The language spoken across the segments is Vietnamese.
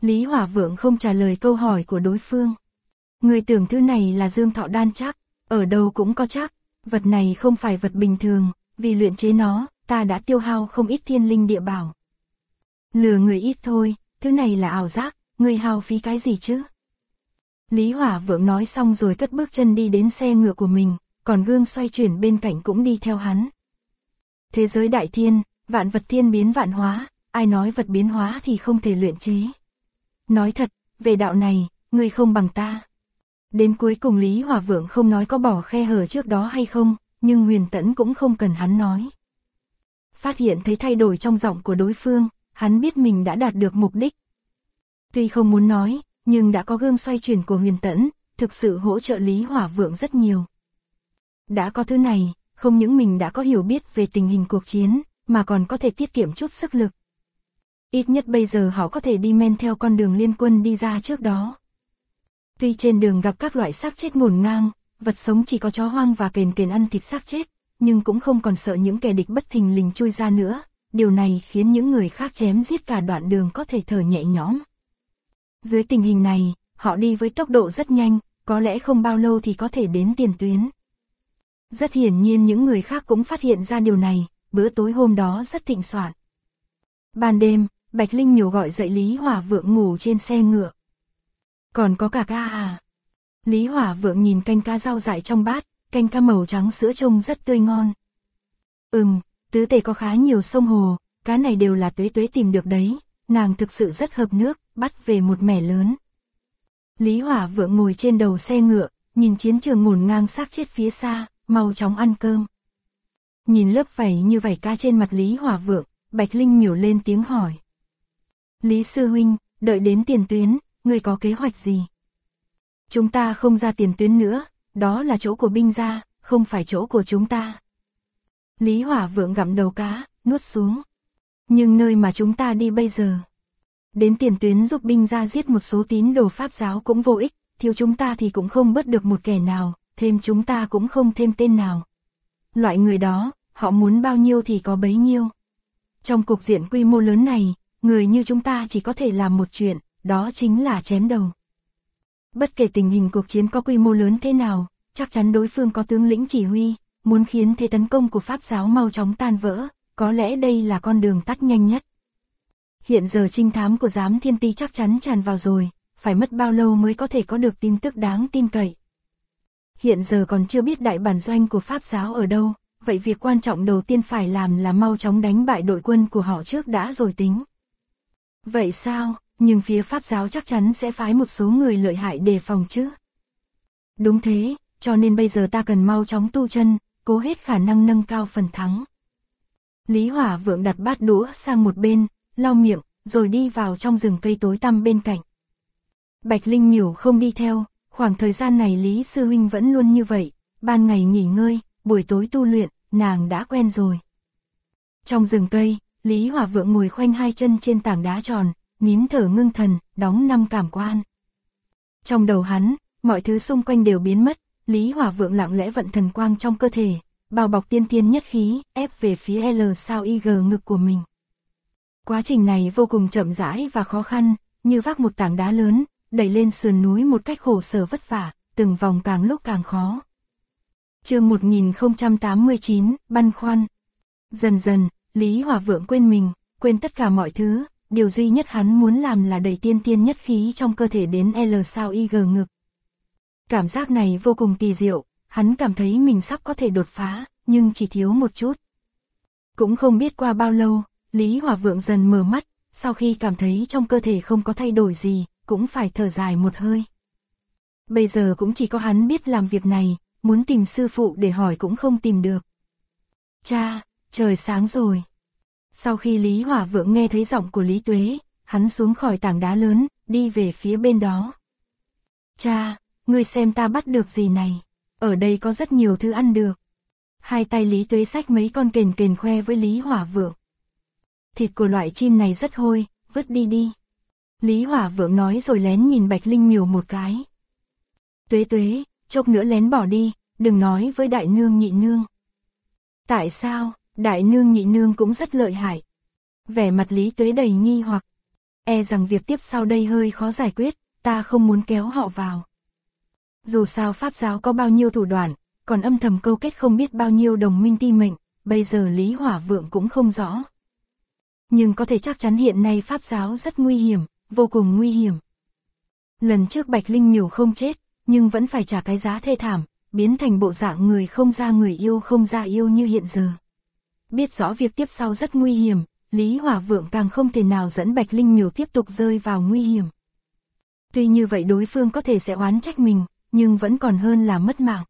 Lý Hỏa Vượng không trả lời câu hỏi của đối phương. Người tưởng thứ này là dương thọ đan chắc, ở đâu cũng có chắc, vật này không phải vật bình thường, vì luyện chế nó, ta đã tiêu hao không ít thiên linh địa bảo. Lừa người ít thôi, thứ này là ảo giác, người hao phí cái gì chứ? Lý Hỏa Vượng nói xong rồi cất bước chân đi đến xe ngựa của mình, còn gương xoay chuyển bên cạnh cũng đi theo hắn. Thế giới đại thiên, vạn vật thiên biến vạn hóa, ai nói vật biến hóa thì không thể luyện chế. Nói thật, về đạo này, người không bằng ta. Đến cuối cùng Lý Hỏa Vượng không nói có bỏ khe hở trước đó hay không, nhưng Huyền Tẫn cũng không cần hắn nói. Phát hiện thấy thay đổi trong giọng của đối phương, hắn biết mình đã đạt được mục đích. Tuy không muốn nói, nhưng đã có gương xoay chuyển của Huyền Tẫn, thực sự hỗ trợ Lý Hỏa Vượng rất nhiều. Đã có thứ này, không những mình đã có hiểu biết về tình hình cuộc chiến, mà còn có thể tiết kiệm chút sức lực. Ít nhất bây giờ họ có thể đi men theo con đường liên quân đi ra trước đó. Tuy trên đường gặp các loại xác chết ngổn ngang, vật sống chỉ có chó hoang và kền kền ăn thịt xác chết, nhưng cũng không còn sợ những kẻ địch bất thình lình chui ra nữa, điều này khiến những người khác chém giết cả đoạn đường có thể thở nhẹ nhõm. Dưới tình hình này, họ đi với tốc độ rất nhanh, có lẽ không bao lâu thì có thể đến tiền tuyến. Rất hiển nhiên những người khác cũng phát hiện ra điều này, bữa tối hôm đó rất thịnh soạn. Ban đêm, Bạch Linh Miểu gọi dậy Lý Hỏa Vượng ngủ trên xe ngựa. Còn có cả ca à? Lý Hỏa Vượng nhìn canh cá rau dại trong bát, canh cá màu trắng sữa trông rất tươi ngon. Tứ tề có khá nhiều sông hồ, cá này đều là Tuế Tuế tìm được đấy, nàng thực sự rất hợp nước, bắt về một mẻ lớn. Lý Hỏa Vượng ngồi trên đầu xe ngựa, nhìn chiến trường ngổn ngang xác chết phía xa, mau chóng ăn cơm. Nhìn lớp vảy như vảy cá trên mặt Lý Hỏa Vượng, Bạch Linh Miểu lên tiếng hỏi. Lý sư huynh, đợi đến tiền tuyến, ngươi có kế hoạch gì? Chúng ta không ra tiền tuyến nữa, đó là chỗ của binh gia, không phải chỗ của chúng ta. Lý Hỏa Vượng gặm đầu cá, nuốt xuống. Nhưng nơi mà chúng ta đi bây giờ, đến tiền tuyến giúp binh gia giết một số tín đồ Pháp giáo cũng vô ích, thiếu chúng ta thì cũng không bớt được một kẻ nào, thêm chúng ta cũng không thêm tên nào. Loại người đó, họ muốn bao nhiêu thì có bấy nhiêu. Trong cục diện quy mô lớn này, người như chúng ta chỉ có thể làm một chuyện, đó chính là chém đầu. Bất kể tình hình cuộc chiến có quy mô lớn thế nào, chắc chắn đối phương có tướng lĩnh chỉ huy, muốn khiến thế tấn công của Pháp giáo mau chóng tan vỡ, có lẽ đây là con đường tắt nhanh nhất. Hiện giờ trinh thám của Giám Thiên Ti chắc chắn tràn vào rồi, phải mất bao lâu mới có thể có được tin tức đáng tin cậy. Hiện giờ còn chưa biết đại bản doanh của Pháp giáo ở đâu, vậy việc quan trọng đầu tiên phải làm là mau chóng đánh bại đội quân của họ trước đã rồi tính. Vậy sao, nhưng phía Pháp giáo chắc chắn sẽ phái một số người lợi hại đề phòng chứ. Đúng thế, cho nên bây giờ ta cần mau chóng tu chân, cố hết khả năng nâng cao phần thắng. Lý Hỏa Vượng đặt bát đũa sang một bên, lau miệng, rồi đi vào trong rừng cây tối tăm bên cạnh. Bạch Linh Miểu không đi theo, khoảng thời gian này Lý sư huynh vẫn luôn như vậy, ban ngày nghỉ ngơi, buổi tối tu luyện, nàng đã quen rồi. Trong rừng cây, Lý Hỏa Vượng ngồi khoanh hai chân trên tảng đá tròn, nín thở ngưng thần, đóng 5 cảm quan. Trong đầu hắn, mọi thứ xung quanh đều biến mất, Lý Hỏa Vượng lặng lẽ vận thần quang trong cơ thể, bao bọc tiên tiên nhất khí, ép về phía L sao IG ngực của mình. Quá trình này vô cùng chậm rãi và khó khăn, như vác một tảng đá lớn, đẩy lên sườn núi một cách khổ sở vất vả, từng vòng càng lúc càng khó. Chương 1089, băn khoăn. Dần dần, Lý Hỏa Vượng quên mình, quên tất cả mọi thứ, điều duy nhất hắn muốn làm là đẩy tiên tiên nhất khí trong cơ thể đến L sao IG ngực. Cảm giác này vô cùng kỳ diệu, hắn cảm thấy mình sắp có thể đột phá, nhưng chỉ thiếu một chút. Cũng không biết qua bao lâu, Lý Hỏa Vượng dần mở mắt, sau khi cảm thấy trong cơ thể không có thay đổi gì, cũng phải thở dài một hơi. Bây giờ cũng chỉ có hắn biết làm việc này, muốn tìm sư phụ để hỏi cũng không tìm được. Cha, trời sáng rồi. Sau khi Lý Hỏa Vượng nghe thấy giọng của Lý Tuế, hắn xuống khỏi tảng đá lớn, đi về phía bên đó. Cha, ngươi xem ta bắt được gì này, ở đây có rất nhiều thứ ăn được. Hai tay Lý Tuế xách mấy con kền kền khoe với Lý Hỏa Vượng. Thịt của loại chim này rất hôi, vứt đi đi. Lý Hỏa Vượng nói rồi lén nhìn Bạch Linh Miểu một cái. Tuế Tuế, chốc nữa lén bỏ đi, đừng nói với đại nương nhị nương. Tại sao, đại nương nhị nương cũng rất lợi hại. Vẻ mặt Lý Tuế đầy nghi hoặc. e rằng việc tiếp sau đây hơi khó giải quyết, ta không muốn kéo họ vào. Dù sao Pháp giáo có bao nhiêu thủ đoạn, còn âm thầm câu kết không biết bao nhiêu đồng minh ti mệnh, bây giờ Lý Hỏa Vượng cũng không rõ. Nhưng có thể chắc chắn hiện nay Pháp giáo rất nguy hiểm, vô cùng nguy hiểm. Lần trước Bạch Linh Miểu không chết, nhưng vẫn phải trả cái giá thê thảm, biến thành bộ dạng người không ra người yêu không ra yêu như hiện giờ. Biết rõ việc tiếp sau rất nguy hiểm, Lý Hỏa Vượng càng không thể nào dẫn Bạch Linh Miểu tiếp tục rơi vào nguy hiểm. Tuy như vậy đối phương có thể sẽ oán trách mình, nhưng vẫn còn hơn là mất mạng.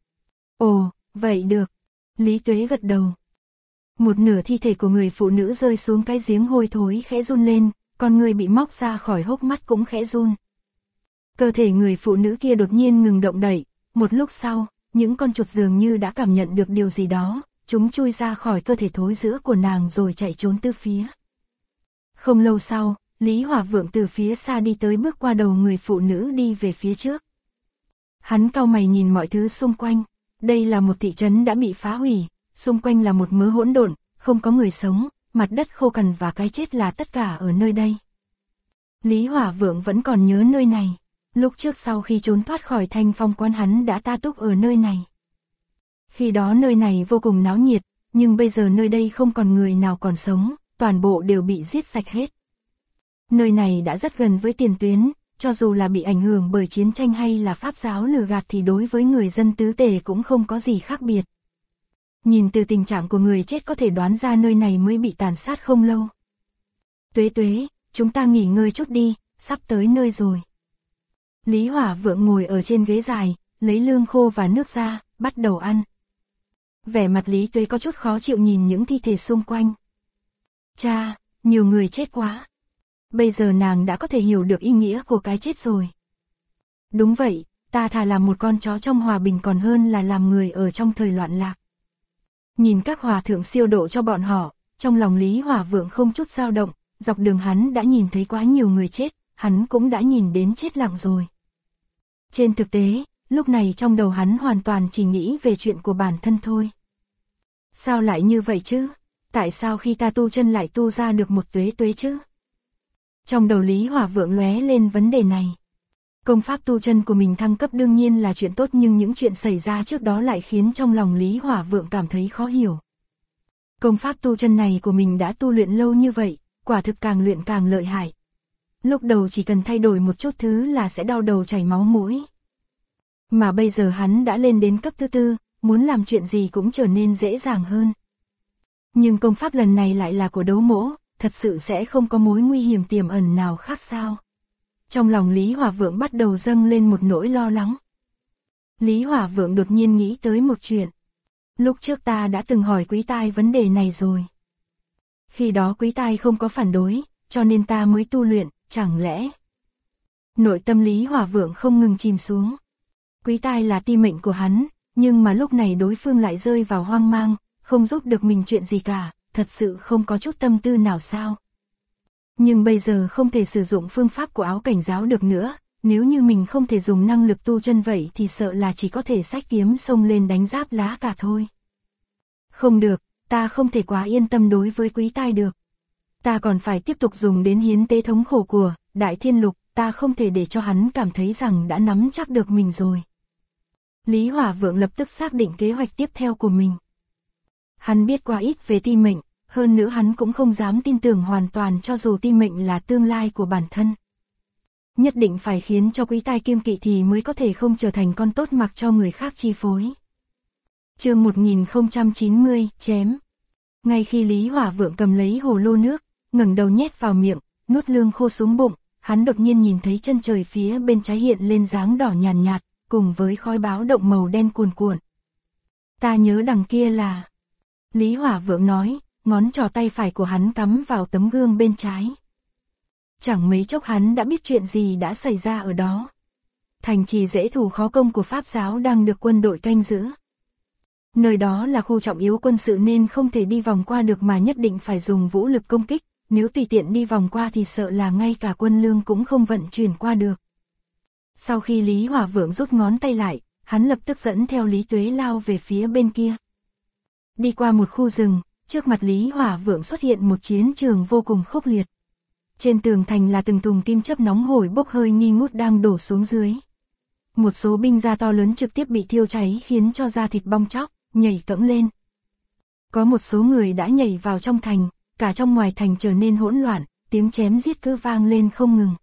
Ồ, vậy được. Lý Tuế gật đầu. Một nửa thi thể của người phụ nữ rơi xuống cái giếng hôi thối khẽ run lên, còn người bị móc ra khỏi hốc mắt cũng khẽ run. Cơ thể người phụ nữ kia đột nhiên ngừng động đậy, một lúc sau, những con chuột dường như đã cảm nhận được điều gì đó, chúng chui ra khỏi cơ thể thối rữa của nàng rồi chạy trốn tứ phía. Không lâu sau, Lý Hỏa Vượng từ phía xa đi tới bước qua đầu người phụ nữ đi về phía trước. Hắn cau mày nhìn mọi thứ xung quanh, đây là một thị trấn đã bị phá hủy, xung quanh là một mớ hỗn độn, không có người sống, mặt đất khô cằn và cái chết là tất cả ở nơi đây. Lý Hỏa Vượng vẫn còn nhớ nơi này, lúc trước sau khi trốn thoát khỏi Thanh Phong quán hắn đã ta túc ở nơi này. Khi đó nơi này vô cùng náo nhiệt, nhưng bây giờ nơi đây không còn người nào còn sống, toàn bộ đều bị giết sạch hết. Nơi này đã rất gần với tiền tuyến, cho dù là bị ảnh hưởng bởi chiến tranh hay là Pháp giáo lừa gạt thì đối với người dân tứ tề cũng không có gì khác biệt. Nhìn từ tình trạng của người chết có thể đoán ra nơi này mới bị tàn sát không lâu. Tuế Tuế, chúng ta nghỉ ngơi chút đi, sắp tới nơi rồi. Lý Hỏa Vượng ngồi ở trên ghế dài, lấy lương khô và nước ra, bắt đầu ăn. Vẻ mặt Lý Tuế có chút khó chịu nhìn những thi thể xung quanh. Cha, nhiều người chết quá. Bây giờ nàng đã có thể hiểu được ý nghĩa của cái chết rồi. Đúng vậy, ta thà làm một con chó trong hòa bình còn hơn là làm người ở trong thời loạn lạc. Nhìn các hòa thượng siêu độ cho bọn họ, trong lòng Lý Hỏa Vượng không chút dao động, dọc đường hắn đã nhìn thấy quá nhiều người chết, hắn cũng đã nhìn đến chết lặng rồi. Trên thực tế, lúc này trong đầu hắn hoàn toàn chỉ nghĩ về chuyện của bản thân thôi. Sao lại như vậy chứ? Tại sao khi ta tu chân lại tu ra được một Tuế Tuế chứ? Trong đầu Lý Hỏa Vượng lóe lên vấn đề này. Công pháp tu chân của mình thăng cấp đương nhiên là chuyện tốt nhưng những chuyện xảy ra trước đó lại khiến trong lòng Lý Hỏa Vượng cảm thấy khó hiểu. Công pháp tu chân này của mình đã tu luyện lâu như vậy, quả thực càng luyện càng lợi hại. Lúc đầu chỉ cần thay đổi một chút thứ là sẽ đau đầu chảy máu mũi. Mà bây giờ hắn đã lên đến cấp thứ tư, muốn làm chuyện gì cũng trở nên dễ dàng hơn. Nhưng công pháp lần này lại là của đấu mỗ, thật sự sẽ không có mối nguy hiểm tiềm ẩn nào khác sao? Trong lòng Lý Hỏa Vượng bắt đầu dâng lên một nỗi lo lắng. Lý Hỏa Vượng đột nhiên nghĩ tới một chuyện. Lúc trước ta đã từng hỏi Quý Tai vấn đề này rồi. Khi đó Quý Tai không có phản đối, cho nên ta mới tu luyện, chẳng lẽ... Nội tâm Lý Hỏa Vượng không ngừng chìm xuống. Quý Tai là ti mệnh của hắn, nhưng mà lúc này đối phương lại rơi vào hoang mang, không giúp được mình chuyện gì cả, thật sự không có chút tâm tư nào sao. Nhưng bây giờ không thể sử dụng phương pháp của áo cảnh giáo được nữa, nếu như mình không thể dùng năng lực tu chân vậy thì sợ là chỉ có thể xách kiếm xông lên đánh giáp lá cả thôi. Không được, ta không thể quá yên tâm đối với Quý Tai được. Ta còn phải tiếp tục dùng đến hiến tế thống khổ của Đại Thiên Lục, ta không thể để cho hắn cảm thấy rằng đã nắm chắc được mình rồi. Lý Hỏa Vượng lập tức xác định kế hoạch tiếp theo của mình. Hắn biết quá ít về ti mệnh, hơn nữa hắn cũng không dám tin tưởng hoàn toàn cho dù ti mệnh là tương lai của bản thân. Nhất định phải khiến cho Quý Tai kiêng kỵ thì mới có thể không trở thành con tốt mặc cho người khác chi phối. Chương 1090, chém. Ngay khi Lý Hỏa Vượng cầm lấy hồ lô nước, ngẩng đầu nhét vào miệng, nuốt lương khô xuống bụng, hắn đột nhiên nhìn thấy chân trời phía bên trái hiện lên dáng đỏ nhàn nhạt, cùng với khói báo động màu đen cuồn cuộn. Ta nhớ đằng kia là... Lý Hỏa Vượng nói, ngón trỏ tay phải của hắn cắm vào tấm gương bên trái. Chẳng mấy chốc hắn đã biết chuyện gì đã xảy ra ở đó. Thành trì dễ thủ khó công của Pháp giáo đang được quân đội canh giữ. Nơi đó là khu trọng yếu quân sự nên không thể đi vòng qua được mà nhất định phải dùng vũ lực công kích, nếu tùy tiện đi vòng qua thì sợ là ngay cả quân lương cũng không vận chuyển qua được. Sau khi Lý Hỏa Vượng rút ngón tay lại, hắn lập tức dẫn theo Lý Tuế lao về phía bên kia. Đi qua một khu rừng, trước mặt Lý Hỏa Vượng xuất hiện một chiến trường vô cùng khốc liệt. Trên tường thành là từng thùng kim chớp nóng hổi bốc hơi nghi ngút đang đổ xuống dưới. Một số binh gia to lớn trực tiếp bị thiêu cháy khiến cho da thịt bong tróc, nhảy cẫng lên. Có một số người đã nhảy vào trong thành, cả trong ngoài thành trở nên hỗn loạn, tiếng chém giết cứ vang lên không ngừng.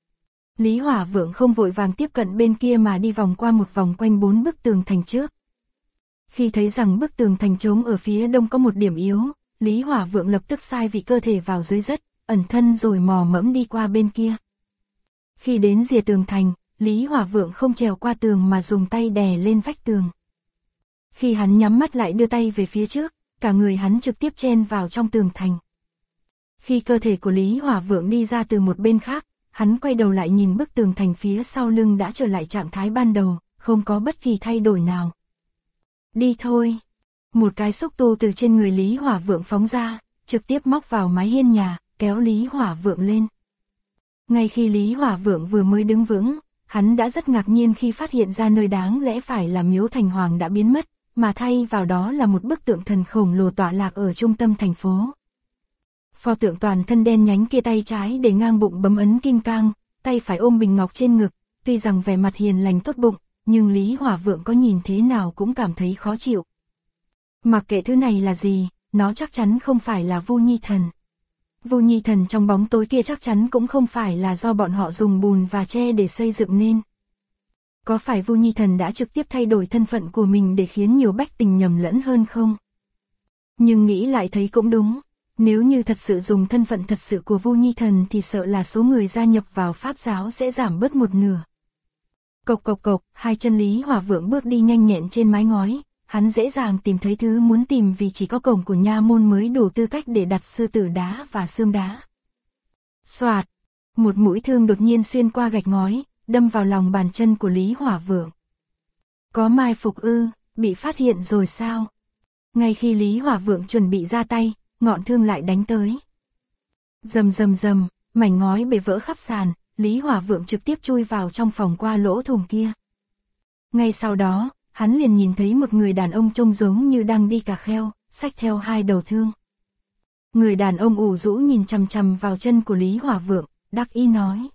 Lý Hỏa Vượng không vội vàng tiếp cận bên kia mà đi vòng qua một vòng quanh 4 bức tường thành trước. Khi thấy rằng bức tường thành trống ở phía đông có một điểm yếu, Lý Hỏa Vượng lập tức sai vị cơ thể vào dưới đất, ẩn thân rồi mò mẫm đi qua bên kia. Khi đến rìa tường thành, Lý Hỏa Vượng không trèo qua tường mà dùng tay đè lên vách tường. Khi hắn nhắm mắt lại đưa tay về phía trước, cả người hắn trực tiếp chen vào trong tường thành. Khi cơ thể của Lý Hỏa Vượng đi ra từ một bên khác, hắn quay đầu lại nhìn bức tường thành phía sau lưng đã trở lại trạng thái ban đầu, không có bất kỳ thay đổi nào. Đi thôi. Một cái xúc tu từ trên người Lý Hỏa Vượng phóng ra, trực tiếp móc vào mái hiên nhà, kéo Lý Hỏa Vượng lên. Ngay khi Lý Hỏa Vượng vừa mới đứng vững, hắn đã rất ngạc nhiên khi phát hiện ra nơi đáng lẽ phải là miếu thành hoàng đã biến mất, mà thay vào đó là một bức tượng thần khổng lồ tọa lạc ở trung tâm thành phố. Pho tượng toàn thân đen nhánh kia tay trái để ngang bụng bấm ấn kim cang, tay phải ôm bình ngọc trên ngực, tuy rằng vẻ mặt hiền lành tốt bụng, nhưng Lý Hỏa Vượng có nhìn thế nào cũng cảm thấy khó chịu. Mặc kệ thứ này là gì, nó chắc chắn không phải là Vu Nhi Thần. Vu Nhi Thần trong bóng tối kia chắc chắn cũng không phải là do bọn họ dùng bùn và tre để xây dựng nên. Có phải Vu Nhi Thần đã trực tiếp thay đổi thân phận của mình để khiến nhiều bách tính nhầm lẫn hơn không? Nhưng nghĩ lại thấy cũng đúng. Nếu như thật sự dùng thân phận thật sự của Vu Nhi Thần thì sợ là số người gia nhập vào Pháp giáo sẽ giảm bớt một nửa. Cộc cộc cộc, hai chân Lý Hỏa Vượng bước đi nhanh nhẹn trên mái ngói, hắn dễ dàng tìm thấy thứ muốn tìm vì chỉ có cổng của nha môn mới đủ tư cách để đặt sư tử đá và xương đá. Xoạt, một mũi thương đột nhiên xuyên qua gạch ngói, đâm vào lòng bàn chân của Lý Hỏa Vượng. Có mai phục ư, bị phát hiện rồi sao? Ngay khi Lý Hỏa Vượng chuẩn bị ra tay, ngọn thương lại đánh tới. Rầm rầm rầm, mảnh ngói bể vỡ khắp sàn, Lý Hỏa Vượng trực tiếp chui vào trong phòng qua lỗ thủng kia. Ngay sau đó, hắn liền nhìn thấy một người đàn ông trông giống như đang đi cà kheo, xách theo hai đầu thương. Người đàn ông ủ rũ nhìn chằm chằm vào chân của Lý Hỏa Vượng, đắc ý nói.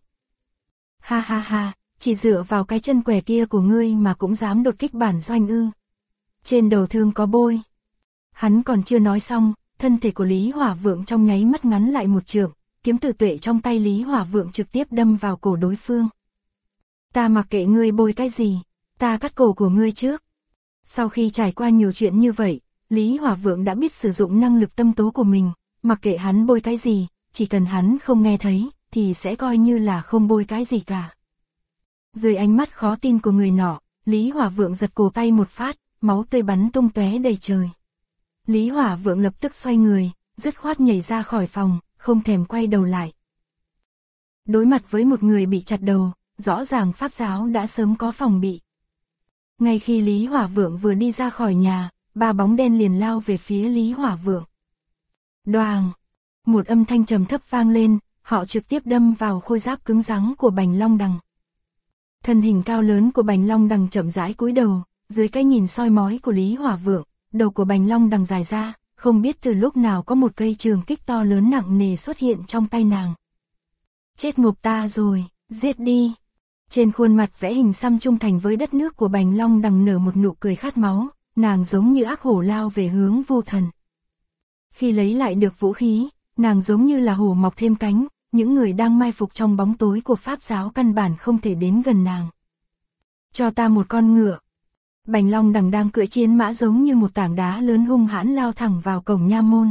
Ha ha ha, chỉ dựa vào cái chân què kia của ngươi mà cũng dám đột kích bản doanh ư. Trên đầu thương có bôi. Hắn còn chưa nói xong, thân thể của Lý Hỏa Vượng trong nháy mắt ngắn lại một trượng, kiếm tử tuệ trong tay Lý Hỏa Vượng trực tiếp đâm vào cổ đối phương. Ta mặc kệ ngươi bôi cái gì, ta cắt cổ của ngươi trước. Sau khi trải qua nhiều chuyện như vậy, Lý Hỏa Vượng đã biết sử dụng năng lực tâm tố của mình, mặc kệ hắn bôi cái gì, chỉ cần hắn không nghe thấy, thì sẽ coi như là không bôi cái gì cả. Dưới ánh mắt khó tin của người nọ, Lý Hỏa Vượng giật cổ tay một phát, máu tươi bắn tung tóe đầy trời. Lý Hỏa Vượng lập tức xoay người, dứt khoát nhảy ra khỏi phòng, không thèm quay đầu lại. Đối mặt với một người bị chặt đầu, rõ ràng Pháp giáo đã sớm có phòng bị. Ngay khi Lý Hỏa Vượng vừa đi ra khỏi nhà, ba bóng đen liền lao về phía Lý Hỏa Vượng. Đoàng! Một âm thanh trầm thấp vang lên, họ trực tiếp đâm vào khôi giáp cứng rắn của Bành Long Đằng. Thân hình cao lớn của Bành Long Đằng chậm rãi cúi đầu, dưới cái nhìn soi mói của Lý Hỏa Vượng, đầu của Bành Long Đằng dài ra, không biết từ lúc nào có một cây trường kích to lớn nặng nề xuất hiện trong tay nàng. Chết ngộp ta rồi, giết đi! Trên khuôn mặt vẽ hình xăm trung thành với đất nước của Bành Long Đằng nở một nụ cười khát máu, nàng giống như ác hổ lao về hướng Vu Thần. Khi lấy lại được vũ khí, nàng giống như là hổ mọc thêm cánh, những người đang mai phục trong bóng tối của Pháp giáo căn bản không thể đến gần nàng. Cho ta một con ngựa. Bành Long Đằng đang cưỡi chiến mã giống như một tảng đá lớn hung hãn lao thẳng vào cổng nha môn.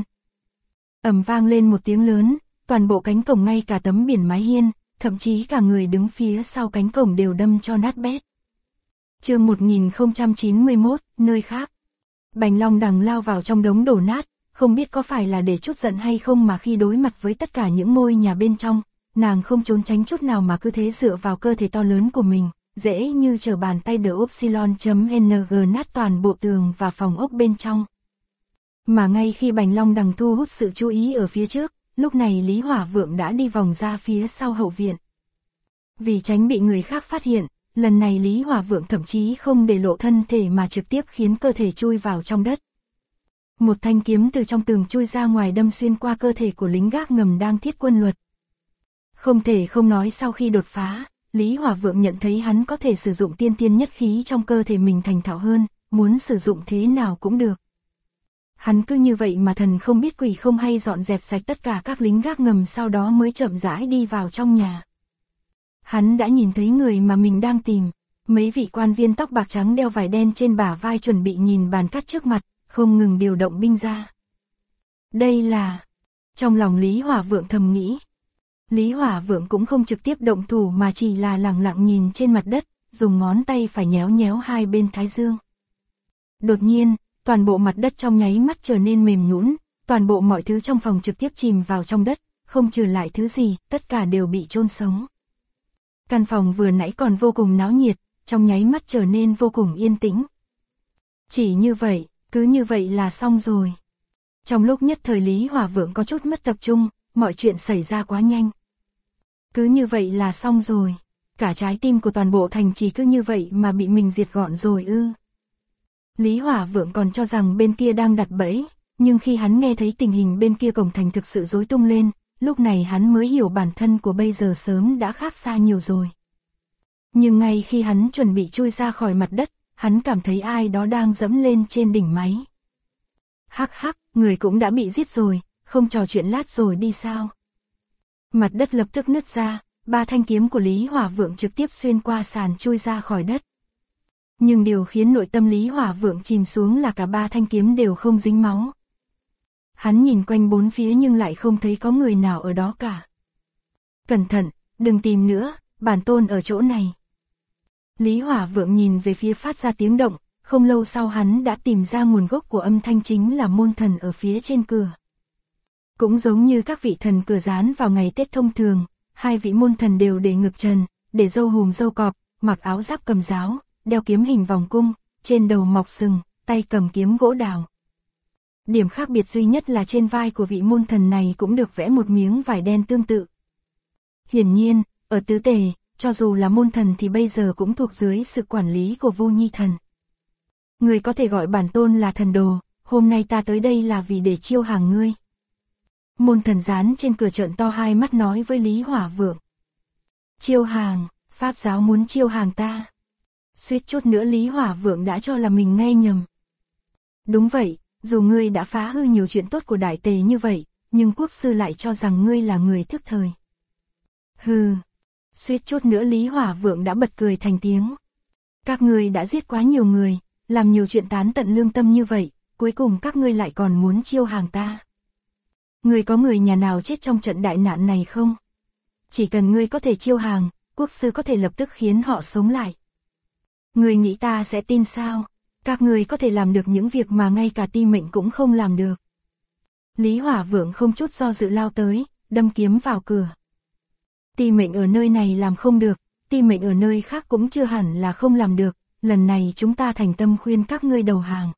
Ầm vang lên một tiếng lớn, toàn bộ cánh cổng ngay cả tấm biển mái hiên, thậm chí cả người đứng phía sau cánh cổng đều đâm cho nát bét. Chương 1091, nơi khác. Bành Long Đằng lao vào trong đống đổ nát, không biết có phải là để chút giận hay không mà khi đối mặt với tất cả những ngôi nhà bên trong, nàng không trốn tránh chút nào mà cứ thế dựa vào cơ thể to lớn của mình, dễ như trở bàn tay đỡ Upsilon.ng nát toàn bộ tường và phòng ốc bên trong. Mà ngay khi Bành Long Đằng thu hút sự chú ý ở phía trước, lúc này Lý Hỏa Vượng đã đi vòng ra phía sau hậu viện. Vì tránh bị người khác phát hiện, lần này Lý Hỏa Vượng thậm chí không để lộ thân thể mà trực tiếp khiến cơ thể chui vào trong đất. Một thanh kiếm từ trong tường chui ra ngoài đâm xuyên qua cơ thể của lính gác ngầm đang thiết quân luật. Không thể không nói sau khi đột phá, Lý Hỏa Vượng nhận thấy hắn có thể sử dụng tiên tiên nhất khí trong cơ thể mình thành thạo hơn, muốn sử dụng thế nào cũng được. Hắn cứ như vậy mà thần không biết quỷ không hay dọn dẹp sạch tất cả các lính gác ngầm, sau đó mới chậm rãi đi vào trong nhà. Hắn đã nhìn thấy người mà mình đang tìm, mấy vị quan viên tóc bạc trắng đeo vải đen trên bả vai chuẩn bị nhìn bàn cắt trước mặt, không ngừng điều động binh ra. Đây là... Trong lòng Lý Hỏa Vượng thầm nghĩ. Lý Hỏa Vượng cũng không trực tiếp động thủ mà chỉ là lặng lặng nhìn trên mặt đất, dùng ngón tay phải nhéo nhéo hai bên thái dương. Đột nhiên, toàn bộ mặt đất trong nháy mắt trở nên mềm nhũn, toàn bộ mọi thứ trong phòng trực tiếp chìm vào trong đất, không trừ lại thứ gì, tất cả đều bị chôn sống. Căn phòng vừa nãy còn vô cùng náo nhiệt, trong nháy mắt trở nên vô cùng yên tĩnh. Chỉ như vậy, cứ như vậy là xong rồi. Trong lúc nhất thời Lý Hỏa Vượng có chút mất tập trung, mọi chuyện xảy ra quá nhanh. Cứ như vậy là xong rồi, cả trái tim của toàn bộ thành trì cứ như vậy mà bị mình diệt gọn rồi ư. Lý Hỏa Vượng còn cho rằng bên kia đang đặt bẫy, nhưng khi hắn nghe thấy tình hình bên kia cổng thành thực sự rối tung lên, lúc này hắn mới hiểu bản thân của bây giờ sớm đã khác xa nhiều rồi. Nhưng ngay khi hắn chuẩn bị chui ra khỏi mặt đất, hắn cảm thấy ai đó đang dẫm lên trên đỉnh máy. Hắc hắc, người cũng đã bị giết rồi, không trò chuyện lát rồi đi sao? Mặt đất lập tức nứt ra, 3 thanh kiếm của Lý Hỏa Vượng trực tiếp xuyên qua sàn chui ra khỏi đất. Nhưng điều khiến nội tâm Lý Hỏa Vượng chìm xuống là cả 3 thanh kiếm đều không dính máu. Hắn nhìn quanh bốn phía nhưng lại không thấy có người nào ở đó cả. Cẩn thận, đừng tìm nữa, bản tôn ở chỗ này. Lý Hỏa Vượng nhìn về phía phát ra tiếng động, không lâu sau hắn đã tìm ra nguồn gốc của âm thanh, chính là môn thần ở phía trên cửa. Cũng giống như các vị thần cửa gián vào ngày Tết thông thường, 2 vị môn thần đều để ngực trần, để râu hùm râu cọp, mặc áo giáp cầm giáo, đeo kiếm hình vòng cung, trên đầu mọc sừng, tay cầm kiếm gỗ đào. Điểm khác biệt duy nhất là trên vai của vị môn thần này cũng được vẽ một miếng vải đen tương tự. Hiển nhiên, ở tứ tề, cho dù là môn thần thì bây giờ cũng thuộc dưới sự quản lý của Vu Nhi Thần. Người có thể gọi bản tôn là thần đồ, hôm nay ta tới đây là vì để chiêu hàng ngươi. Môn thần dán trên cửa trợn to hai mắt nói với Lý Hỏa Vượng. Chiêu hàng, Pháp giáo muốn chiêu hàng ta. Suýt chút nữa Lý Hỏa Vượng đã cho là mình nghe nhầm. Đúng vậy, dù ngươi đã phá hư nhiều chuyện tốt của đại tề như vậy, nhưng quốc sư lại cho rằng ngươi là người thức thời. Hừ, suýt chút nữa Lý Hỏa Vượng đã bật cười thành tiếng. Các ngươi đã giết quá nhiều người, làm nhiều chuyện tán tận lương tâm như vậy, cuối cùng các ngươi lại còn muốn chiêu hàng ta. Ngươi có người nhà nào chết trong trận đại nạn này không? Chỉ cần ngươi có thể chiêu hàng, quốc sư có thể lập tức khiến họ sống lại. Ngươi nghĩ ta sẽ tin sao? Các ngươi có thể làm được những việc mà ngay cả Ti Mệnh cũng không làm được. Lý Hỏa Vượng không chút do dự lao tới, đâm kiếm vào cửa. Ti Mệnh ở nơi này làm không được, Ti Mệnh ở nơi khác cũng chưa hẳn là không làm được, lần này chúng ta thành tâm khuyên các ngươi đầu hàng.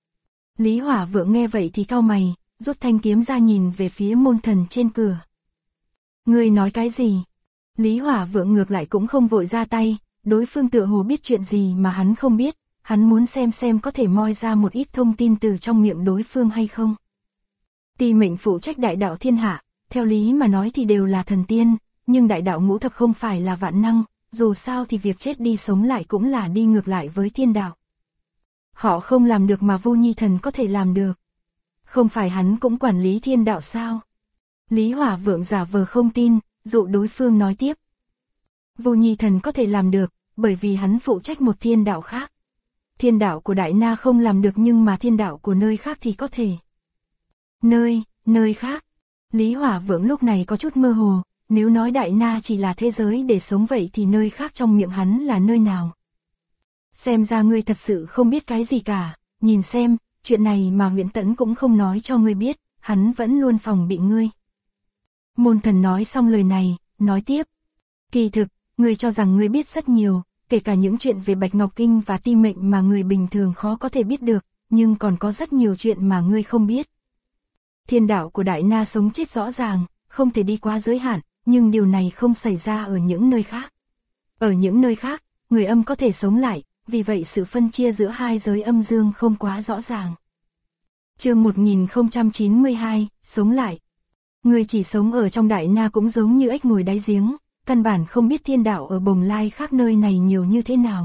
Lý Hỏa Vượng nghe vậy thì cau mày, rút thanh kiếm ra nhìn về phía môn thần trên cửa. Ngươi nói cái gì? Lý Hỏa Vượng ngược lại cũng không vội ra tay, đối phương tựa hồ biết chuyện gì mà hắn không biết, hắn muốn xem có thể moi ra một ít thông tin từ trong miệng đối phương hay không. Ti Mệnh phụ trách đại đạo thiên hạ, theo lý mà nói thì đều là thần tiên, nhưng đại đạo ngũ thập không phải là vạn năng, dù sao thì việc chết đi sống lại cũng là đi ngược lại với thiên đạo. Họ không làm được mà Vu Nhi Thần có thể làm được. Không phải hắn cũng quản lý thiên đạo sao? Lý Hỏa Vượng giả vờ không tin, dụ đối phương nói tiếp. Vu Nhi Thần có thể làm được, bởi vì hắn phụ trách một thiên đạo khác. Thiên đạo của Đại Na không làm được nhưng mà thiên đạo của nơi khác thì có thể. Nơi khác. Lý Hỏa Vượng lúc này có chút mơ hồ, nếu nói Đại Na chỉ là thế giới để sống vậy thì nơi khác trong miệng hắn là nơi nào? Xem ra ngươi thật sự không biết cái gì cả, nhìn xem, chuyện này mà Nguyễn Tẫn cũng không nói cho ngươi biết, hắn vẫn luôn phòng bị ngươi. Môn thần nói xong lời này, nói tiếp. Kỳ thực, ngươi cho rằng ngươi biết rất nhiều, kể cả những chuyện về Bạch Ngọc Kinh và Ti Mệnh mà người bình thường khó có thể biết được, nhưng còn có rất nhiều chuyện mà ngươi không biết. Thiên đạo của Đại Na sống chết rõ ràng, không thể đi quá giới hạn, nhưng điều này không xảy ra ở những nơi khác. Ở những nơi khác, người âm có thể sống lại, vì vậy sự phân chia giữa hai giới âm dương không quá rõ ràng. Chương 1092, sống lại. Người chỉ sống ở trong đại na cũng giống như ếch ngồi đáy giếng, căn bản không biết thiên đạo ở bồng lai khác nơi này nhiều như thế nào.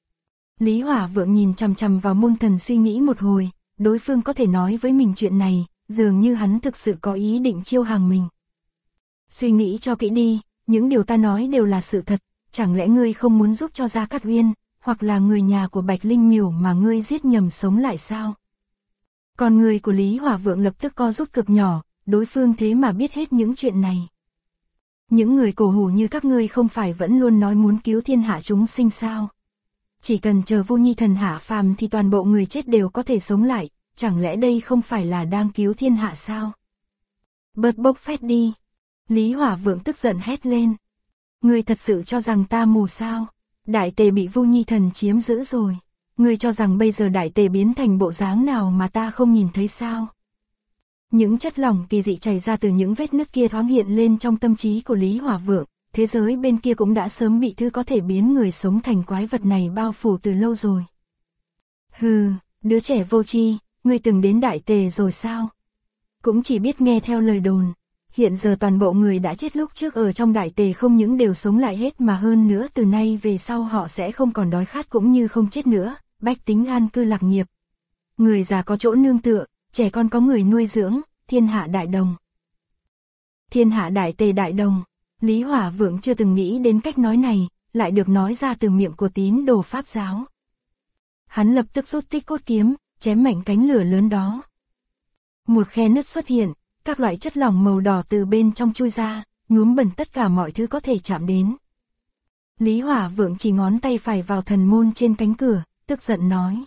Lý Hỏa Vượng nhìn chằm chằm vào Môn Thần suy nghĩ một hồi, đối phương có thể nói với mình chuyện này, dường như hắn thực sự có ý định chiêu hàng mình. Suy nghĩ cho kỹ đi, những điều ta nói đều là sự thật, chẳng lẽ ngươi không muốn giúp cho Gia Cát Uyên, hoặc là người nhà của Bạch Linh Miểu mà ngươi giết nhầm sống lại sao? Con người của Lý Hỏa Vượng lập tức co rút cực nhỏ, đối phương thế mà biết hết những chuyện này. Những người cổ hủ như các ngươi không phải vẫn luôn nói muốn cứu thiên hạ chúng sinh sao? Chỉ cần chờ Vu Nhi Thần hạ phàm thì toàn bộ người chết đều có thể sống lại, chẳng lẽ đây không phải là đang cứu thiên hạ sao? Bớt bốc phét đi. Lý Hỏa Vượng tức giận hét lên. Ngươi thật sự cho rằng ta mù sao? Đại tề bị Vu Nhi Thần chiếm giữ rồi. Ngươi cho rằng bây giờ đại tề biến thành bộ dáng nào mà ta không nhìn thấy sao? Những chất lỏng kỳ dị chảy ra từ những vết nứt kia thoáng hiện lên trong tâm trí của Lý Hỏa Vượng. Thế giới bên kia cũng đã sớm bị thứ có thể biến người sống thành quái vật này bao phủ từ lâu rồi. Hừ, đứa trẻ vô tri, ngươi từng đến đại tề rồi sao? Cũng chỉ biết nghe theo lời đồn. Hiện giờ toàn bộ người đã chết lúc trước ở trong đại tề không những đều sống lại hết mà hơn nữa từ nay về sau họ sẽ không còn đói khát cũng như không chết nữa, bách tính an cư lạc nghiệp. Người già có chỗ nương tựa, trẻ con có người nuôi dưỡng, thiên hạ đại đồng. Thiên hạ đại tề đại đồng. Lý Hỏa Vượng chưa từng nghĩ đến cách nói này, lại được nói ra từ miệng của tín đồ Pháp giáo. Hắn lập tức rút Tích Cốt kiếm, chém mạnh cánh lửa lớn đó. Một khe nứt xuất hiện, các loại chất lỏng màu đỏ từ bên trong chui ra, nhuốm bẩn tất cả mọi thứ có thể chạm đến. Lý Hỏa Vượng chỉ ngón tay phải vào thần môn trên cánh cửa, tức giận nói.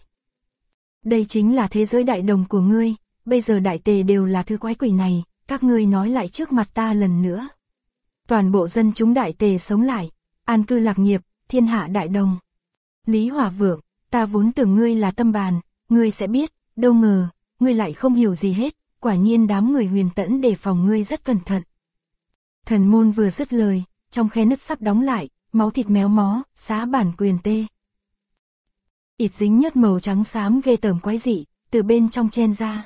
Đây chính là thế giới đại đồng của ngươi, bây giờ đại tề đều là thứ quái quỷ này, các ngươi nói lại trước mặt ta lần nữa. Toàn bộ dân chúng đại tề sống lại, an cư lạc nghiệp, thiên hạ đại đồng. Lý Hỏa Vượng, ta vốn tưởng ngươi là tâm bàn, ngươi sẽ biết, đâu ngờ, ngươi lại không hiểu gì hết, quả nhiên đám người Huyền Tẫn đề phòng ngươi rất cẩn thận. Thần môn vừa dứt lời, trong khe nứt sắp đóng lại, máu thịt méo mó, xá bản quyền tê. Ịt dính nhớt màu trắng xám ghê tởm quái dị, từ bên trong chen ra.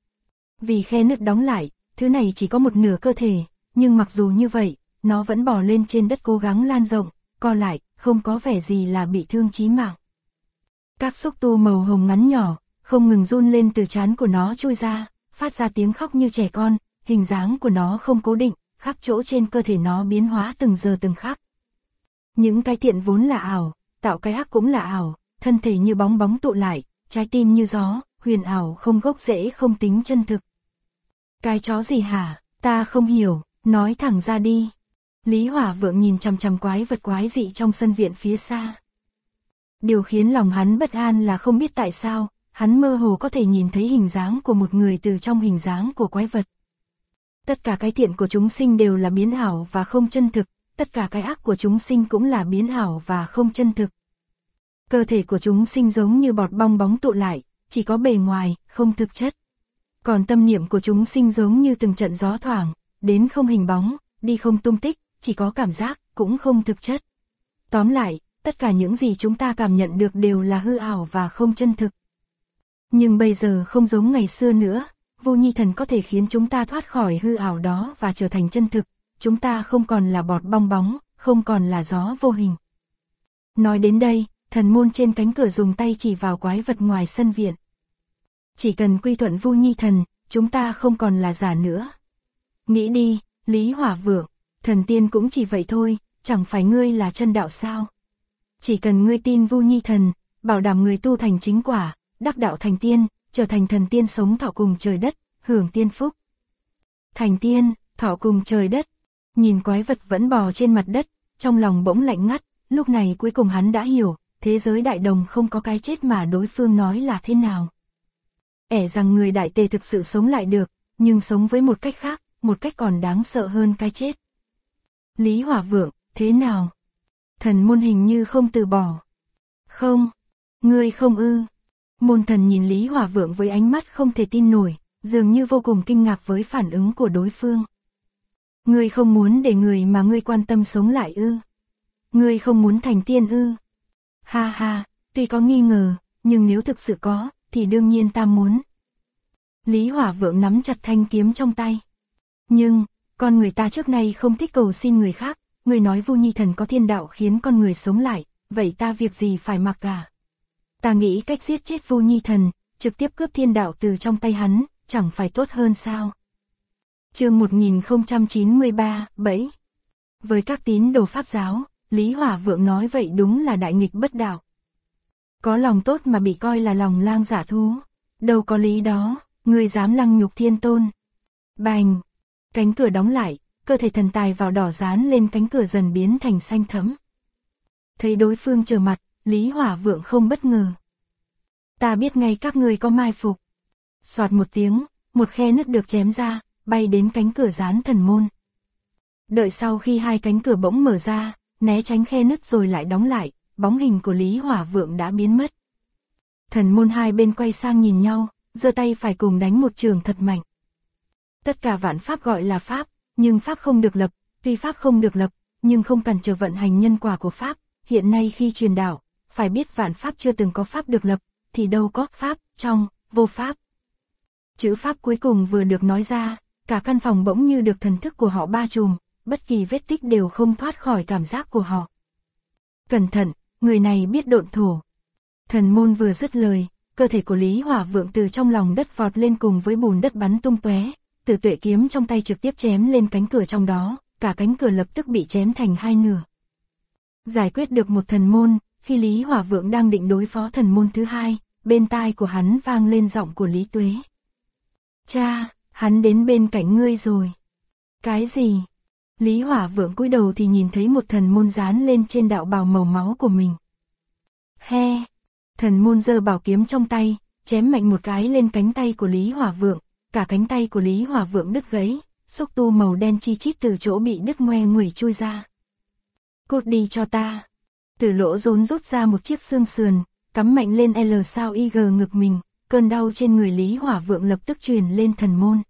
Vì khe nứt đóng lại, thứ này chỉ có một nửa cơ thể, nhưng mặc dù như vậy, nó vẫn bò lên trên đất cố gắng lan rộng, co lại, không có vẻ gì là bị thương chí mạng. Các xúc tu màu hồng ngắn nhỏ, không ngừng run lên từ trán của nó chui ra, phát ra tiếng khóc như trẻ con, hình dáng của nó không cố định, khắp chỗ trên cơ thể nó biến hóa từng giờ từng khắc. Những cái thiện vốn là ảo, tạo cái ác cũng là ảo, thân thể như bóng bóng tụ lại, trái tim như gió, huyền ảo không gốc rễ không tính chân thực. Cái chó gì hả, ta không hiểu, nói thẳng ra đi. Lý Hỏa Vượng nhìn chằm chằm quái vật quái dị trong sân viện phía xa. Điều khiến lòng hắn bất an là không biết tại sao, hắn mơ hồ có thể nhìn thấy hình dáng của một người từ trong hình dáng của quái vật. Tất cả cái thiện của chúng sinh đều là biến ảo và không chân thực, tất cả cái ác của chúng sinh cũng là biến ảo và không chân thực. Cơ thể của chúng sinh giống như bọt bong bóng tụ lại, chỉ có bề ngoài, không thực chất. Còn tâm niệm của chúng sinh giống như từng trận gió thoảng, đến không hình bóng, đi không tung tích, chỉ có cảm giác, cũng không thực chất. Tóm lại, tất cả những gì chúng ta cảm nhận được đều là hư ảo và không chân thực. Nhưng bây giờ không giống ngày xưa nữa, Vu Nhi Thần có thể khiến chúng ta thoát khỏi hư ảo đó và trở thành chân thực, chúng ta không còn là bọt bong bóng, không còn là gió vô hình. Nói đến đây, thần môn trên cánh cửa dùng tay chỉ vào quái vật ngoài sân viện. Chỉ cần quy thuận Vu Nhi Thần, chúng ta không còn là giả nữa. Nghĩ đi, Lý Hỏa Vượng, thần tiên cũng chỉ vậy thôi, chẳng phải ngươi là chân đạo sao? Chỉ cần ngươi tin Vu Nhi Thần, bảo đảm người tu thành chính quả, đắc đạo thành tiên, trở thành thần tiên sống thọ cùng trời đất, hưởng tiên phúc. Thành tiên, thọ cùng trời đất. Nhìn quái vật vẫn bò trên mặt đất, trong lòng bỗng lạnh ngắt, lúc này cuối cùng hắn đã hiểu, thế giới đại đồng không có cái chết mà đối phương nói là thế nào. Rằng người đại tề thực sự sống lại được, nhưng sống với một cách khác, một cách còn đáng sợ hơn cái chết. Lý Hỏa Vượng, thế nào? Thần môn hình như không từ bỏ. Không, ngươi không ư. Môn thần nhìn Lý Hỏa Vượng với ánh mắt không thể tin nổi, dường như vô cùng kinh ngạc với phản ứng của đối phương. Ngươi không muốn để người mà ngươi quan tâm sống lại ư? Ngươi không muốn thành tiên ư? Ha ha, tuy có nghi ngờ, nhưng nếu thực sự có, thì đương nhiên ta muốn. Lý Hỏa Vượng nắm chặt thanh kiếm trong tay. Nhưng, con người ta trước nay không thích cầu xin người khác, người nói Vu Nhi Thần có thiên đạo khiến con người sống lại, vậy ta việc gì phải mặc cả. Ta nghĩ cách giết chết Vu Nhi Thần, trực tiếp cướp thiên đạo từ trong tay hắn, chẳng phải tốt hơn sao. Chương 1093, 7. Với các tín đồ Pháp giáo, Lý Hỏa Vượng nói vậy đúng là đại nghịch bất đạo. Có lòng tốt mà bị coi là lòng lang dạ thú, đâu có lý đó, người dám lăng nhục thiên tôn. Bành! Cánh cửa đóng lại, cơ thể thần tài vào đỏ dán lên cánh cửa dần biến thành xanh thẫm. Thấy đối phương trở mặt, Lý Hỏa Vượng không bất ngờ. Ta biết ngay các ngươi có mai phục. Soạt một tiếng, một khe nứt được chém ra, bay đến cánh cửa dán thần môn. Đợi sau khi hai cánh cửa bỗng mở ra, né tránh khe nứt rồi lại đóng lại, bóng hình của Lý Hỏa Vượng đã biến mất. Thần môn hai bên quay sang nhìn nhau, giơ tay phải cùng đánh một trường thật mạnh. Tất cả vạn pháp gọi là pháp, nhưng pháp không được lập, tuy pháp không được lập, nhưng không cản trở vận hành nhân quả của pháp. Hiện nay khi truyền đạo, phải biết vạn pháp chưa từng có pháp được lập, thì đâu có pháp, trong, vô pháp. Chữ pháp cuối cùng vừa được nói ra, cả căn phòng bỗng như được thần thức của họ ba trùm, bất kỳ vết tích đều không thoát khỏi cảm giác của họ. Cẩn thận, người này biết độn thổ. Thần môn vừa dứt lời, cơ thể của Lý Hỏa Vượng từ trong lòng đất vọt lên cùng với bùn đất bắn tung tóe, Tử Tuệ kiếm trong tay trực tiếp chém lên cánh cửa trong đó, cả cánh cửa lập tức bị chém thành hai nửa. Giải quyết được một thần môn, khi Lý Hỏa Vượng đang định đối phó thần môn thứ hai, bên tai của hắn vang lên giọng của Lý Tuế. Cha, hắn đến bên cạnh ngươi rồi. Cái gì? Lý Hỏa Vượng cúi đầu thì nhìn thấy một thần môn dán lên trên đạo bào màu máu của mình. He! Thần môn giơ bảo kiếm trong tay, chém mạnh một cái lên cánh tay của Lý Hỏa Vượng, cả cánh tay của Lý Hỏa Vượng đứt gãy, xúc tu màu đen chi chít từ chỗ bị đứt ngoe nguẩy chui ra. Cút đi cho ta! Từ lỗ rốn rút ra một chiếc xương sườn, cắm mạnh lên L sao IG ngực mình, cơn đau trên người Lý Hỏa Vượng lập tức truyền lên thần môn.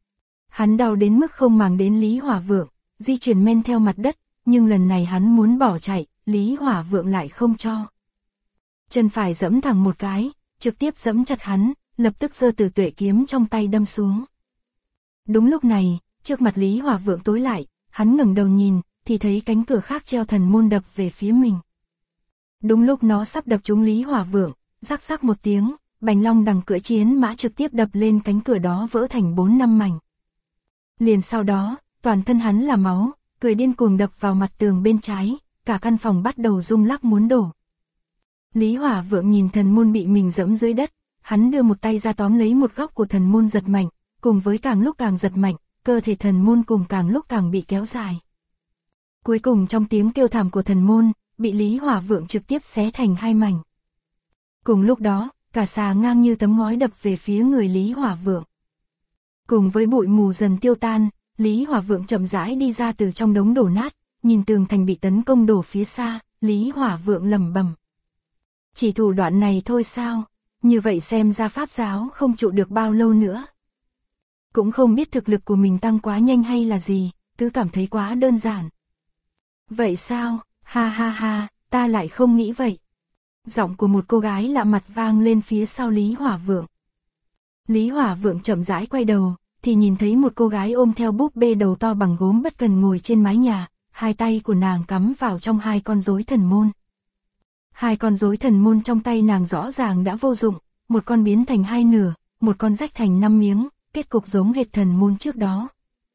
Hắn đau đến mức không màng đến Lý Hỏa Vượng, di chuyển men theo mặt đất, nhưng lần này hắn muốn bỏ chạy, Lý Hỏa Vượng lại không cho. Chân phải giẫm thẳng một cái, trực tiếp giẫm chặt hắn, lập tức giơ Tử Tuệ kiếm trong tay đâm xuống. Đúng lúc này, trước mặt Lý Hỏa Vượng tối lại, hắn ngẩng đầu nhìn, thì thấy cánh cửa khác treo thần môn đập về phía mình. Đúng lúc nó sắp đập trúng Lý Hỏa Vượng, rắc rắc một tiếng, Bành Long Đằng cưỡi chiến mã trực tiếp đập lên cánh cửa đó vỡ thành 4-5 mảnh. Liền sau đó, toàn thân hắn là máu, cười điên cuồng đập vào mặt tường bên trái, cả căn phòng bắt đầu rung lắc muốn đổ. Lý Hỏa Vượng nhìn thần môn bị mình giẫm dưới đất, hắn đưa một tay ra tóm lấy một góc của thần môn giật mạnh, cùng với càng lúc càng giật mạnh, cơ thể thần môn cùng càng lúc càng bị kéo dài. Cuối cùng trong tiếng kêu thảm của thần môn, bị Lý Hỏa Vượng trực tiếp xé thành hai mảnh. Cùng lúc đó, cả xà ngang như tấm ngói đập về phía người Lý Hỏa Vượng. Cùng với bụi mù dần tiêu tan, Lý Hỏa Vượng chậm rãi đi ra từ trong đống đổ nát, nhìn tường thành bị tấn công đổ phía xa, Lý Hỏa Vượng lẩm bẩm. Chỉ thủ đoạn này thôi sao? Như vậy xem ra Pháp giáo không trụ được bao lâu nữa. Cũng không biết thực lực của mình tăng quá nhanh hay là gì, cứ cảm thấy quá đơn giản. Vậy sao? Ha ha ha, ta lại không nghĩ vậy. Giọng của một cô gái lạ mặt vang lên phía sau Lý Hỏa Vượng. Lý Hỏa Vượng chậm rãi quay đầu, thì nhìn thấy một cô gái ôm theo búp bê đầu to bằng gốm bất cần ngồi trên mái nhà, hai tay của nàng cắm vào trong hai con rối thần môn. Hai con rối thần môn trong tay nàng rõ ràng đã vô dụng, một con biến thành hai nửa, một con rách thành 5 miếng, kết cục giống hệt thần môn trước đó.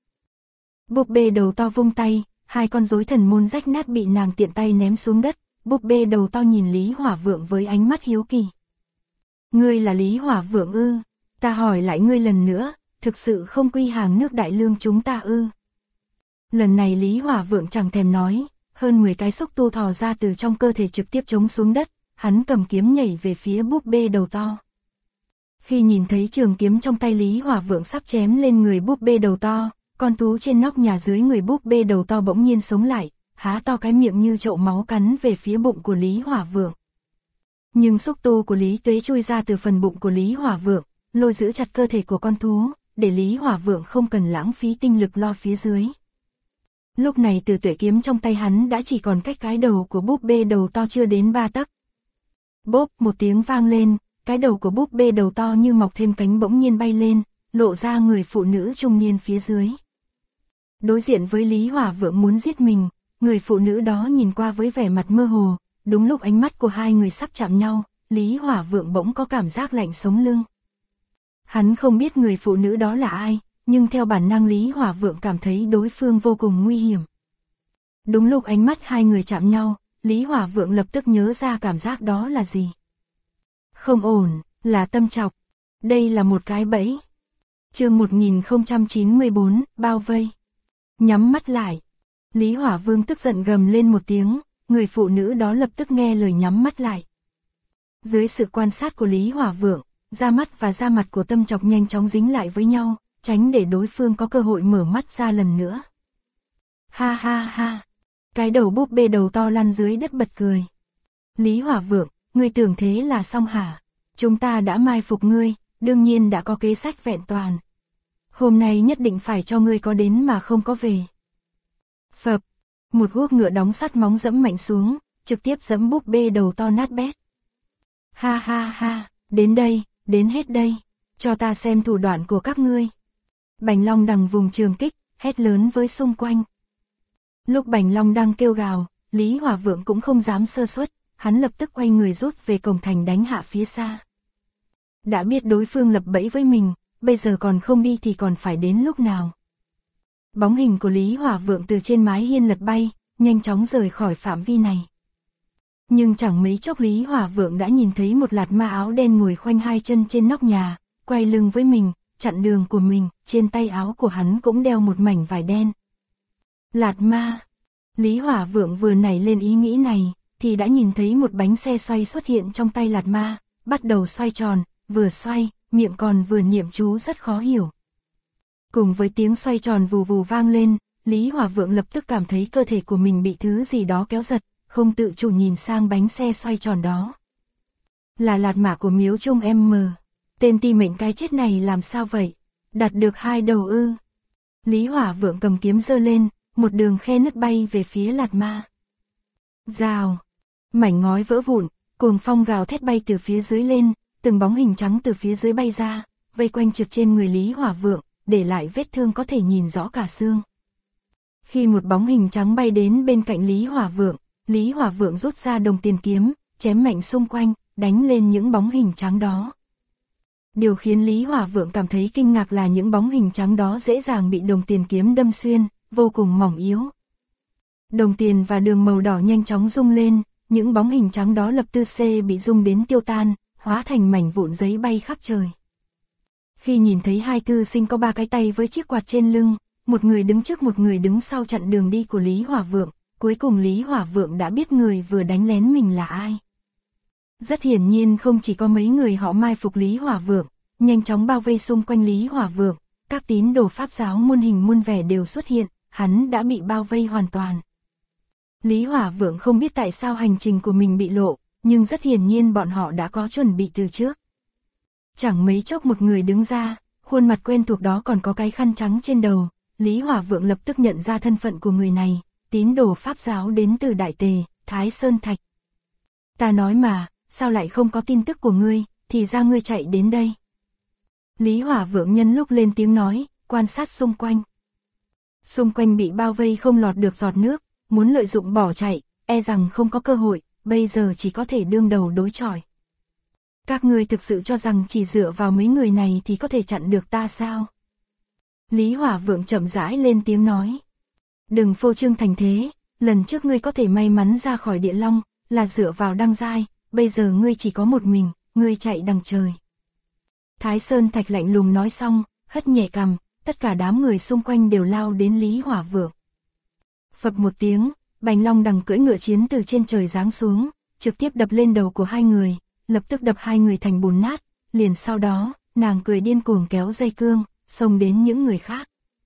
Búp bê đầu to vung tay, hai con rối thần môn rách nát bị nàng tiện tay ném xuống đất, búp bê đầu to nhìn Lý Hỏa Vượng với ánh mắt hiếu kỳ. Ngươi là Lý Hỏa Vượng ư? Ta hỏi lại ngươi lần nữa, thực sự không quy hàng nước đại lương chúng ta ư? Lần này Lý Hỏa Vượng chẳng thèm nói, hơn 10 cái xúc tu thò ra từ trong cơ thể trực tiếp chống xuống đất, hắn cầm kiếm nhảy về phía búp bê đầu to. Khi nhìn thấy trường kiếm trong tay Lý Hỏa Vượng sắp chém lên người búp bê đầu to, con thú trên nóc nhà dưới người búp bê đầu to bỗng nhiên sống lại, há to cái miệng như chậu máu cắn về phía bụng của Lý Hỏa Vượng. Nhưng xúc tu của Lý Tuế chui ra từ phần bụng của Lý Hỏa Vượng, lôi giữ chặt cơ thể của con thú, để Lý Hỏa Vượng không cần lãng phí tinh lực lo phía dưới. Lúc này Tử Tuệ kiếm trong tay hắn đã chỉ còn cách cái đầu của búp bê đầu to chưa đến 3 tấc. Bốp một tiếng vang lên, cái đầu của búp bê đầu to như mọc thêm cánh bỗng nhiên bay lên, lộ ra người phụ nữ trung niên phía dưới. Đối diện với Lý Hỏa Vượng muốn giết mình, người phụ nữ đó nhìn qua với vẻ mặt mơ hồ, đúng lúc ánh mắt của hai người sắp chạm nhau, Lý Hỏa Vượng bỗng có cảm giác lạnh sống lưng. Hắn không biết người phụ nữ đó là ai, nhưng theo bản năng Lý Hỏa Vượng cảm thấy đối phương vô cùng nguy hiểm. Đúng lúc ánh mắt hai người chạm nhau, Lý Hỏa Vượng lập tức nhớ ra cảm giác đó là gì. Không ổn, là Tâm Chọc. Đây là một cái bẫy. Chương 1094, bao vây. Nhắm mắt lại. Lý Hỏa Vương tức giận gầm lên một tiếng, người phụ nữ đó lập tức nghe lời nhắm mắt lại. Dưới sự quan sát của Lý Hỏa Vượng, da mắt và da mặt của Tâm Chọc nhanh chóng dính lại với nhau, tránh để đối phương có cơ hội mở mắt ra lần nữa. Ha ha ha. Cái đầu búp bê đầu to lăn dưới đất bật cười. Lý Hỏa Vượng, ngươi tưởng thế là xong hả? Chúng ta đã mai phục ngươi, đương nhiên đã có kế sách vẹn toàn. Hôm nay nhất định phải cho ngươi có đến mà không có về. Phập, một guốc ngựa đóng sắt móng dẫm mạnh xuống, trực tiếp dẫm búp bê đầu to nát bét. Ha ha ha, đến đây, đến hết đây, cho ta xem thủ đoạn của các ngươi. Bành Long Đằng vùng trường kích, hét lớn với xung quanh. Lúc Bành Long đang kêu gào, Lý Hỏa Vượng cũng không dám sơ suất, hắn lập tức quay người rút về cổng thành đánh hạ phía xa. Đã biết đối phương lập bẫy với mình, bây giờ còn không đi thì còn phải đến lúc nào. Bóng hình của Lý Hỏa Vượng từ trên mái hiên lật bay, nhanh chóng rời khỏi phạm vi này. Nhưng chẳng mấy chốc Lý Hỏa Vượng đã nhìn thấy một lạt ma áo đen ngồi khoanh hai chân trên nóc nhà, quay lưng với mình, chặn đường của mình, trên tay áo của hắn cũng đeo một mảnh vải đen. Lạt ma. Lý Hỏa Vượng vừa nảy lên ý nghĩ này, thì đã nhìn thấy một bánh xe xoay xuất hiện trong tay lạt ma, bắt đầu xoay tròn, vừa xoay, miệng còn vừa niệm chú rất khó hiểu. Cùng với tiếng xoay tròn vù vù vang lên, Lý Hỏa Vượng lập tức cảm thấy cơ thể của mình bị thứ gì đó kéo giật, không tự chủ nhìn sang bánh xe xoay tròn đó. Là lạt mã của Miếu Trung M. Tên ti mệnh cái chết này làm sao vậy? Đạt được 2 đầu ư? Lý Hỏa Vượng cầm kiếm giơ lên, một đường khe nứt bay về phía lạt ma. Rào, mảnh ngói vỡ vụn, cuồng phong gào thét bay từ phía dưới lên, từng bóng hình trắng từ phía dưới bay ra, vây quanh trực trên người Lý Hỏa Vượng, để lại vết thương có thể nhìn rõ cả xương. Khi một bóng hình trắng bay đến bên cạnh Lý Hỏa Vượng rút ra đồng tiền kiếm, chém mạnh xung quanh, đánh lên những bóng hình trắng đó. Điều khiến Lý Hỏa Vượng cảm thấy kinh ngạc là những bóng hình trắng đó dễ dàng bị đồng tiền kiếm đâm xuyên, vô cùng mỏng yếu. Đồng tiền và đường màu đỏ nhanh chóng rung lên, những bóng hình trắng đó lập tức bị rung đến tiêu tan, hóa thành mảnh vụn giấy bay khắp trời. Khi nhìn thấy hai thư sinh có 3 cái tay với chiếc quạt trên lưng, một người đứng trước một người đứng sau chặn đường đi của Lý Hỏa Vượng, cuối cùng Lý Hỏa Vượng đã biết người vừa đánh lén mình là ai. Rất hiển nhiên không chỉ có mấy người họ mai phục Lý Hỏa Vượng, nhanh chóng bao vây xung quanh Lý Hỏa Vượng, các tín đồ Pháp giáo muôn hình muôn vẻ đều xuất hiện, hắn đã bị bao vây hoàn toàn. Lý Hỏa Vượng không biết tại sao hành trình của mình bị lộ, nhưng rất hiển nhiên bọn họ đã có chuẩn bị từ trước. Chẳng mấy chốc một người đứng ra, khuôn mặt quen thuộc đó còn có cái khăn trắng trên đầu, Lý Hỏa Vượng lập tức nhận ra thân phận của người này, tín đồ Pháp giáo đến từ Đại Tề, Thái Sơn Thạch. Ta nói mà, sao lại không có tin tức của ngươi, thì ra ngươi chạy đến đây. Lý Hỏa Vượng nhân lúc lên tiếng nói, quan sát xung quanh. Xung quanh bị bao vây không lọt được giọt nước, muốn lợi dụng bỏ chạy, e rằng không có cơ hội, bây giờ chỉ có thể đương đầu đối chọi. Các ngươi thực sự cho rằng chỉ dựa vào mấy người này thì có thể chặn được ta sao? Lý Hỏa Vượng chậm rãi lên tiếng nói. Đừng phô trương thành thế, lần trước ngươi có thể may mắn ra khỏi Địa Long, là dựa vào Đăng Giai, bây giờ ngươi chỉ có một mình, ngươi chạy đằng trời. Thái Sơn Thạch lạnh lùng nói xong, hất nhẹ cằm, tất cả đám người xung quanh đều lao đến Lý Hỏa Vượng. Phập một tiếng, Bành Long Đằng cưỡi ngựa chiến từ trên trời giáng xuống, trực tiếp đập lên đầu của hai người, lập tức đập hai người thành bùn nát, liền sau đó, nàng cười điên cuồng kéo dây cương, xông đến những người khác.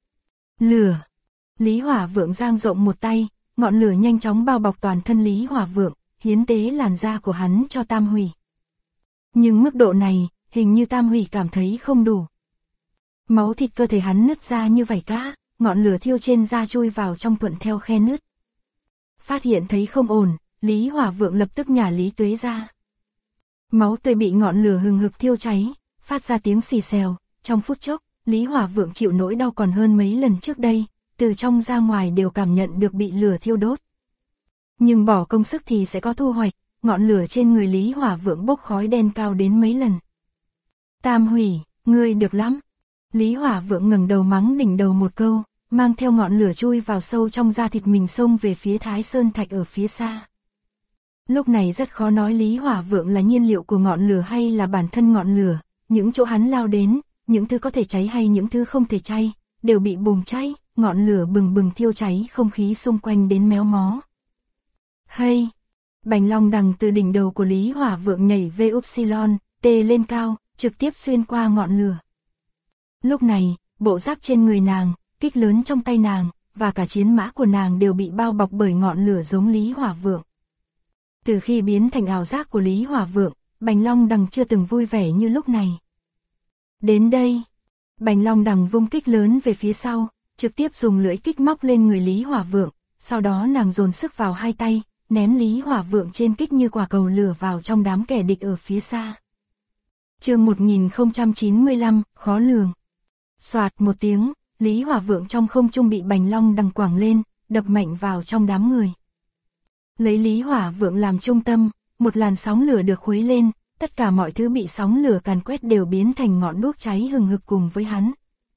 Lửa. Lý Hỏa Vượng giang rộng một tay, ngọn lửa nhanh chóng bao bọc toàn thân Lý Hỏa Vượng, hiến tế làn da của hắn cho Tam Hủy. Nhưng mức độ này, hình như Tam Hủy cảm thấy không đủ. Máu thịt cơ thể hắn nứt ra như vảy cá, ngọn lửa thiêu trên da chui vào trong thuận theo khe nứt. Phát hiện thấy không ổn, Lý Hỏa Vượng lập tức nhả Lý Tuế ra. Máu tươi bị ngọn lửa hừng hực thiêu cháy, phát ra tiếng xì xèo, trong phút chốc, Lý Hỏa Vượng chịu nỗi đau còn hơn mấy lần trước đây, từ trong ra ngoài đều cảm nhận được bị lửa thiêu đốt. Nhưng bỏ công sức thì sẽ có thu hoạch, ngọn lửa trên người Lý Hỏa Vượng bốc khói đen cao đến mấy lần. Tam Hủy, ngươi được lắm. Lý Hỏa Vượng ngẩng đầu mắng đỉnh đầu một câu, mang theo ngọn lửa chui vào sâu trong da thịt mình xông về phía Thái Sơn Thạch ở phía xa. Lúc này rất khó nói Lý Hỏa Vượng là nhiên liệu của ngọn lửa hay là bản thân ngọn lửa, những chỗ hắn lao đến, những thứ có thể cháy hay những thứ không thể cháy, đều bị bùng cháy, ngọn lửa bừng bừng thiêu cháy không khí xung quanh đến méo mó. Hay! Bành long đằng từ đỉnh đầu của Lý Hỏa Vượng nhảy về upsilon, t lên cao, trực tiếp xuyên qua ngọn lửa. Lúc này, bộ giáp trên người nàng, kích lớn trong tay nàng, và cả chiến mã của nàng đều bị bao bọc bởi ngọn lửa giống Lý Hỏa Vượng. Từ khi biến thành ảo giác của Lý Hỏa Vượng, Bành long đằng chưa từng vui vẻ như lúc này. Đến đây, Bành long đằng vung kích lớn về phía sau, trực tiếp dùng lưỡi kích móc lên người Lý Hỏa Vượng, sau đó nàng dồn sức vào hai tay, ném Lý Hỏa Vượng trên kích như quả cầu lửa vào trong đám kẻ địch ở phía xa. Chương 1095, khó lường. Soạt một tiếng, Lý Hỏa Vượng trong không trung bị Bành long đằng quẳng lên, đập mạnh vào trong đám người. Lấy Lý Hỏa Vượng làm trung tâm, một làn sóng lửa được khuấy lên, tất cả mọi thứ bị sóng lửa càn quét đều biến thành ngọn đuốc cháy hừng hực cùng với hắn.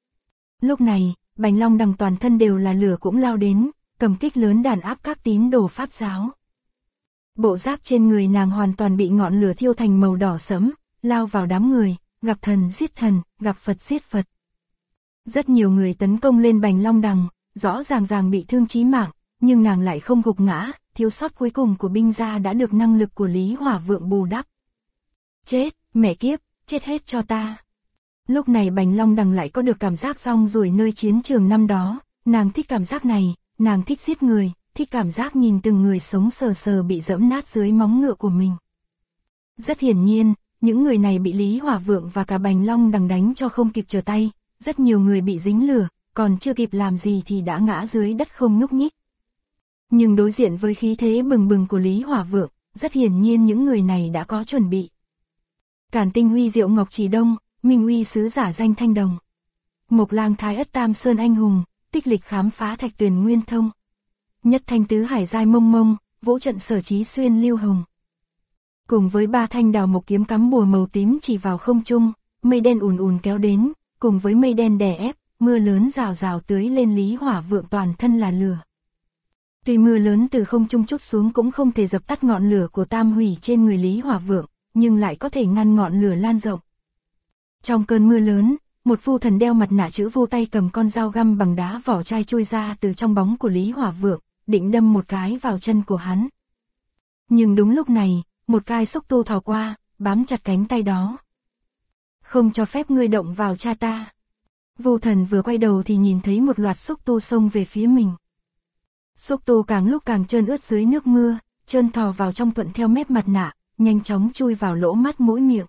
Lúc này, Bành long đằng toàn thân đều là lửa cũng lao đến, cầm kích lớn đàn áp các tín đồ Pháp giáo. Bộ giáp trên người nàng hoàn toàn bị ngọn lửa thiêu thành màu đỏ sẫm, lao vào đám người, gặp thần giết thần, gặp Phật giết Phật. Rất nhiều người tấn công lên Bành long đằng, rõ ràng bị thương chí mạng, nhưng nàng lại không gục ngã, thiếu sót cuối cùng của binh gia đã được năng lực của Lý Hỏa Vượng bù đắp. Chết, mẹ kiếp, chết hết cho ta. Lúc này Bành long đằng lại có được cảm giác rong ruổi nơi chiến trường năm đó, nàng thích cảm giác này, nàng thích giết người, thích cảm giác nhìn từng người sống sờ sờ bị dẫm nát dưới móng ngựa của mình. Rất hiển nhiên, những người này bị Lý Hỏa Vượng và cả Bành long đằng đánh cho không kịp trở tay, rất nhiều người bị dính lửa, còn chưa kịp làm gì thì đã ngã dưới đất không nhúc nhích. Nhưng đối diện với khí thế bừng bừng của Lý Hỏa Vượng, rất hiển nhiên những người này đã có chuẩn bị. Cản Tinh Huy Diệu Ngọc Chỉ Đông, Minh Uy Sứ Giả Danh Thanh Đồng, Mộc Lang Thái Ất Tam Sơn Anh Hùng, Tích Lịch Khám Phá Thạch Tuyền Nguyên Thông, Nhất Thanh Tứ Hải Giai Mông Mông, Vũ Trận Sở Chí Xuyên Lưu Hồng. Cùng với ba thanh đào mộc kiếm cắm bùa màu tím chỉ vào không trung, mây đen ùn ùn kéo đến, cùng với mây đen đè ép, mưa lớn rào rào tưới lên Lý Hỏa Vượng toàn thân là lửa. Tuy mưa lớn từ không trung trút xuống cũng không thể dập tắt ngọn lửa của Tam Hủy trên người Lý Hỏa Vượng, nhưng lại có thể ngăn ngọn lửa lan rộng. Trong cơn mưa lớn, một vu thần đeo mặt nạ chữ vu tay cầm con dao găm bằng đá vỏ chai chui ra từ trong bóng của Lý Hỏa Vượng, định đâm một cái vào chân của hắn. Nhưng đúng lúc này, một cai xúc tu thò qua, bám chặt cánh tay đó. Không cho phép ngươi động vào cha ta. Vu thần vừa quay đầu thì nhìn thấy một loạt xúc tu xông về phía mình. Xúc tu càng lúc càng trơn ướt dưới nước mưa, trơn thò vào trong thuận theo mép mặt nạ, nhanh chóng chui vào lỗ mắt mũi miệng.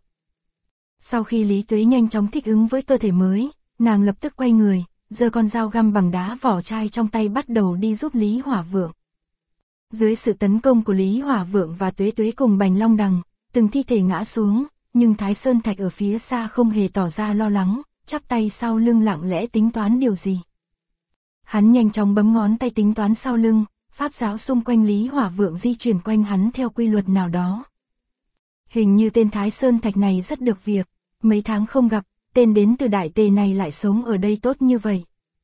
Sau khi Lý Tuế nhanh chóng thích ứng với cơ thể mới, nàng lập tức quay người, giơ con dao găm bằng đá vỏ chai trong tay bắt đầu đi giúp Lý Hỏa Vượng. Dưới sự tấn công của Lý Hỏa Vượng và Tuế Tuế cùng Bành long đằng, từng thi thể ngã xuống, nhưng Thái Sơn Thạch ở phía xa không hề tỏ ra lo lắng, chắp tay sau lưng lặng lẽ tính toán điều gì. Hắn nhanh chóng bấm ngón tay tính toán sau lưng, pháp giáo xung quanh Lý Hỏa Vượng di chuyển quanh hắn theo quy luật nào đó. Hình như tên Thái Sơn Thạch này rất được việc, mấy tháng không gặp, tên đến từ Đại Tề này lại sống ở đây tốt như vậy.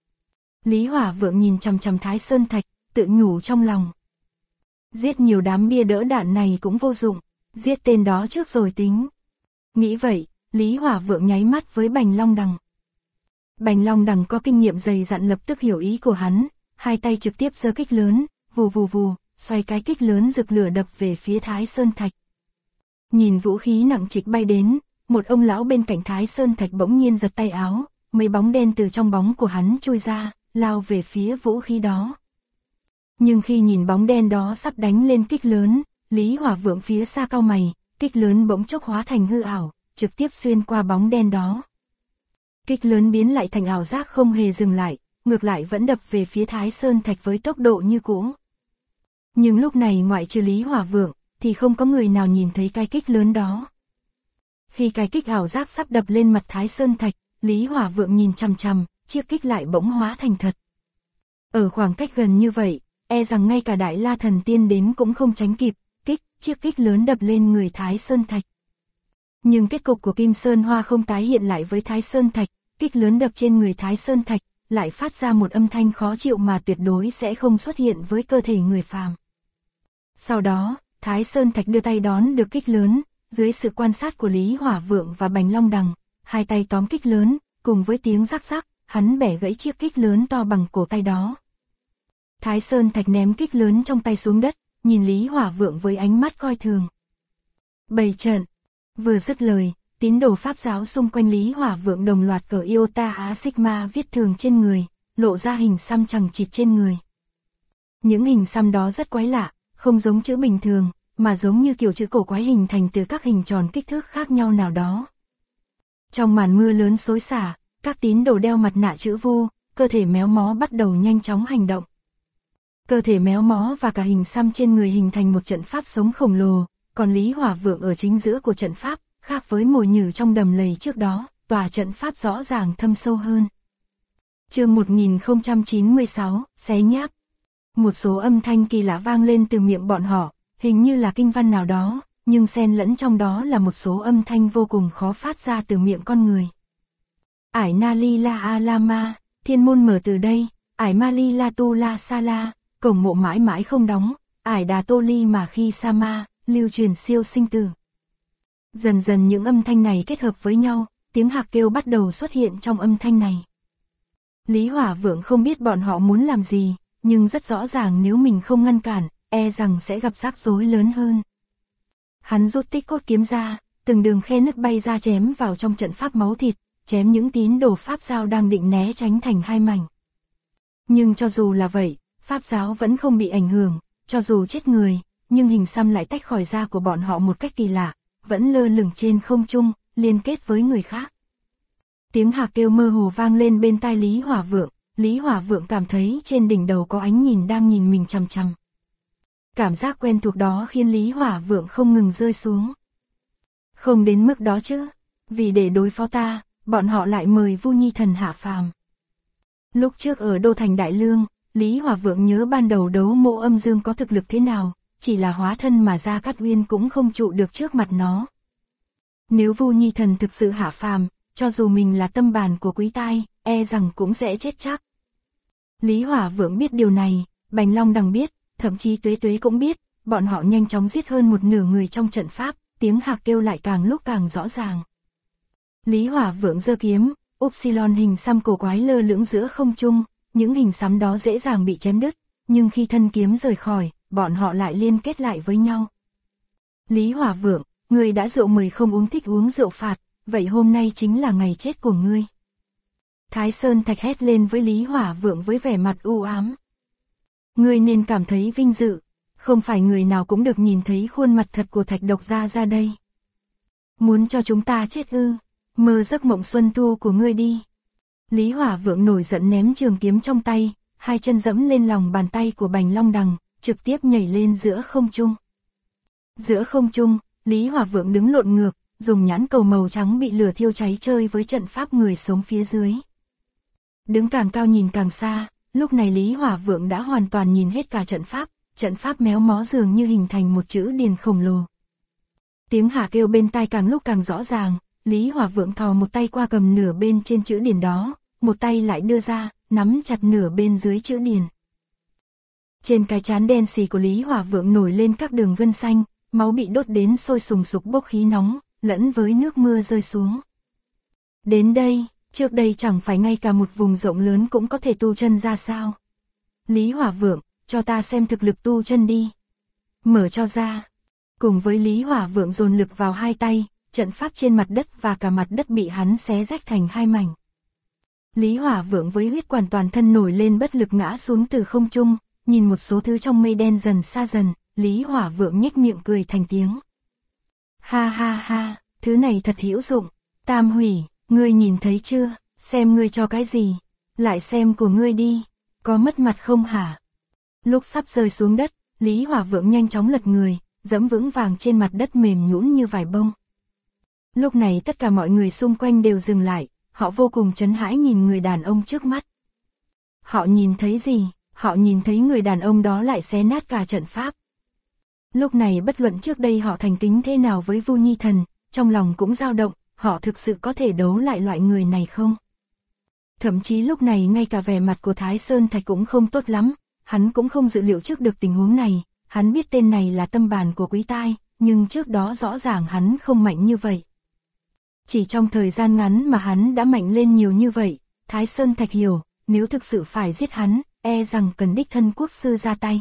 Lý Hỏa Vượng nhìn chằm chằm Thái Sơn Thạch, tự nhủ trong lòng. Giết nhiều đám bia đỡ đạn này cũng vô dụng, giết tên đó trước rồi tính. Nghĩ vậy, Lý Hỏa Vượng nháy mắt với Bành long đằng. Bành long đằng có kinh nghiệm dày dặn lập tức hiểu ý của hắn, hai tay trực tiếp giơ kích lớn, vù vù vù, xoay cái kích lớn rực lửa đập về phía Thái Sơn Thạch. Nhìn vũ khí nặng trịch bay đến, một ông lão bên cạnh Thái Sơn Thạch bỗng nhiên giật tay áo, mấy bóng đen từ trong bóng của hắn chui ra, lao về phía vũ khí đó. Nhưng khi nhìn bóng đen đó sắp đánh lên kích lớn, Lý Hỏa Vượng phía xa cau mày, kích lớn bỗng chốc hóa thành hư ảo, trực tiếp xuyên qua bóng đen đó. Kích lớn biến lại thành ảo giác không hề dừng lại, ngược lại vẫn đập về phía Thái Sơn Thạch với tốc độ như cũ. Nhưng lúc này ngoại trừ Lý Hỏa Vượng, thì không có người nào nhìn thấy cái kích lớn đó. Khi cái kích ảo giác sắp đập lên mặt Thái Sơn Thạch, Lý Hỏa Vượng nhìn chằm chằm, chiếc kích lại bỗng hóa thành thật. Ở khoảng cách gần như vậy, e rằng ngay cả Đại La Thần Tiên đến cũng không tránh kịp, chiếc kích lớn đập lên người Thái Sơn Thạch. Nhưng kết cục của Kim Sơn Hoa không tái hiện lại với Thái Sơn Thạch, kích lớn đập trên người Thái Sơn Thạch, lại phát ra một âm thanh khó chịu mà tuyệt đối sẽ không xuất hiện với cơ thể người phàm. Sau đó, Thái Sơn Thạch đưa tay đón được kích lớn, dưới sự quan sát của Lý Hỏa Vượng và Bành Long Đằng, hai tay tóm kích lớn, cùng với tiếng rắc rắc, hắn bẻ gãy chiếc kích lớn to bằng cổ tay đó. Thái Sơn Thạch ném kích lớn trong tay xuống đất, nhìn Lý Hỏa Vượng với ánh mắt coi thường. Bày trận. Vừa dứt lời, tín đồ Pháp giáo xung quanh Lý Hỏa Vượng đồng loạt cờ Iota Á Sigma viết thường trên người, lộ ra hình xăm chằng chịt trên người. Những hình xăm đó rất quái lạ, không giống chữ bình thường, mà giống như kiểu chữ cổ quái hình thành từ các hình tròn kích thước khác nhau nào đó. Trong màn mưa lớn xối xả, các tín đồ đeo mặt nạ chữ vu, cơ thể méo mó bắt đầu nhanh chóng hành động. Cơ thể méo mó và cả hình xăm trên người hình thành một trận pháp sống khổng lồ, còn Lý Hỏa Vượng ở chính giữa của trận pháp, khác với mồi nhử trong đầm lầy trước đó, tòa trận pháp rõ ràng thâm sâu hơn. Chương 1096, xé nháp. Một số âm thanh kỳ lạ vang lên từ miệng bọn họ, hình như là kinh văn nào đó, nhưng xen lẫn trong đó là một số âm thanh vô cùng khó phát ra từ miệng con người. Ải na li la a la ma, thiên môn mở từ đây, ải ma li la tu la sa la, cổng mộ mãi mãi không đóng, ải đà tô ly mà khi sa ma, lưu truyền siêu sinh tử. Dần dần những âm thanh này kết hợp với nhau, tiếng hạc kêu bắt đầu xuất hiện trong âm thanh này. Lý Hỏa Vượng không biết bọn họ muốn làm gì, nhưng rất rõ ràng nếu mình không ngăn cản, e rằng sẽ gặp rắc rối lớn hơn. Hắn rút tích cốt kiếm ra, từng đường khe nứt bay ra chém vào trong trận pháp máu thịt, chém những tín đồ Pháp giáo đang định né tránh thành hai mảnh. Nhưng cho dù là vậy, Pháp giáo vẫn không bị ảnh hưởng, cho dù chết người, nhưng hình xăm lại tách khỏi da của bọn họ một cách kỳ lạ, vẫn lơ lửng trên không trung, liên kết với người khác. Tiếng hạc kêu mơ hồ vang lên bên tai Lý Hỏa Vượng, Lý Hỏa Vượng cảm thấy trên đỉnh đầu có ánh nhìn đang nhìn mình chằm chằm. Cảm giác quen thuộc đó khiến Lý Hỏa Vượng không ngừng rơi xuống. Không đến mức đó chứ, vì để đối phó ta, bọn họ lại mời Vu Nhi Thần hạ phàm. Lúc trước ở Đô Thành Đại Lương, Lý Hỏa Vượng nhớ ban đầu Đấu Mộ Âm Dương có thực lực thế nào, chỉ là hóa thân mà Gia Cát Uyên cũng không trụ được trước mặt nó. Nếu Vu Nhi Thần thực sự hạ phàm, cho dù mình là tâm bàn của Quý Tai, e rằng cũng sẽ chết chắc. Lý Hỏa Vượng biết điều này, Bành Long Đằng biết, thậm chí Tuế Tuế cũng biết, bọn họ nhanh chóng giết hơn một nửa người trong trận pháp, tiếng hạc kêu lại càng lúc càng rõ ràng. Lý Hỏa Vượng giơ kiếm, Upsilon hình xăm cổ quái lơ lửng giữa không trung, những hình xăm đó dễ dàng bị chém đứt, nhưng khi thân kiếm rời khỏi, bọn họ lại liên kết lại với nhau. Lý Hỏa Vượng, ngươi đã rượu mời không uống thích uống rượu phạt, vậy hôm nay chính là ngày chết của ngươi. Thái Sơn Thạch hét lên với Lý Hỏa Vượng với vẻ mặt u ám. Ngươi nên cảm thấy vinh dự, không phải người nào cũng được nhìn thấy khuôn mặt thật của Thạch Độc Gia ra đây. Muốn cho chúng ta chết ư, mơ giấc mộng xuân thu của ngươi đi. Lý Hỏa Vượng nổi giận ném trường kiếm trong tay, hai chân dẫm lên lòng bàn tay của Bành Long Đằng, trực tiếp nhảy lên giữa không trung. Giữa không trung, Lý Hỏa Vượng đứng lộn ngược, dùng nhãn cầu màu trắng bị lửa thiêu cháy chơi với trận pháp người sống phía dưới. Đứng càng cao nhìn càng xa, lúc này Lý Hỏa Vượng đã hoàn toàn nhìn hết cả trận pháp méo mó dường như hình thành một chữ điền khổng lồ. Tiếng hả kêu bên tai càng lúc càng rõ ràng, Lý Hỏa Vượng thò một tay qua cầm nửa bên trên chữ điền đó, một tay lại đưa ra, nắm chặt nửa bên dưới chữ điền. Trên cái trán đen xì của Lý Hỏa Vượng nổi lên các đường gân xanh, máu bị đốt đến sôi sùng sục bốc khí nóng, lẫn với nước mưa rơi xuống. Đến đây, trước đây chẳng phải ngay cả một vùng rộng lớn cũng có thể tu chân ra sao. Lý Hỏa Vượng, cho ta xem thực lực tu chân đi. Mở cho ra. Cùng với Lý Hỏa Vượng dồn lực vào hai tay, trận pháp trên mặt đất và cả mặt đất bị hắn xé rách thành hai mảnh. Lý Hỏa Vượng với huyết quản toàn thân nổi lên bất lực ngã xuống từ không trung, nhìn một số thứ trong mây đen dần xa dần, Lý Hỏa Vượng nhếch miệng cười thành tiếng. Ha ha ha, thứ này thật hữu dụng, Tam Hủy, ngươi nhìn thấy chưa, xem ngươi cho cái gì, lại xem của ngươi đi, có mất mặt không hả? Lúc sắp rơi xuống đất, Lý Hỏa Vượng nhanh chóng lật người, dẫm vững vàng trên mặt đất mềm nhũn như vải bông. Lúc này tất cả mọi người xung quanh đều dừng lại, họ vô cùng chấn hãi nhìn người đàn ông trước mắt. Họ nhìn thấy gì? họ nhìn thấy người đàn ông đó lại xé nát cả trận pháp. Lúc này bất luận trước đây họ thành kính thế nào với Vu Nhi Thần, trong lòng cũng dao động, họ thực sự có thể đấu lại loại người này không? Thậm chí lúc này ngay cả vẻ mặt của Thái Sơn Thạch cũng không tốt lắm, hắn cũng không dự liệu trước được tình huống này, hắn biết tên này là tâm bàn của Quý Tai, nhưng trước đó rõ ràng hắn không mạnh như vậy. Chỉ trong thời gian ngắn mà hắn đã mạnh lên nhiều như vậy, Thái Sơn Thạch hiểu, nếu thực sự phải giết hắn, e rằng cần đích thân quốc sư ra tay.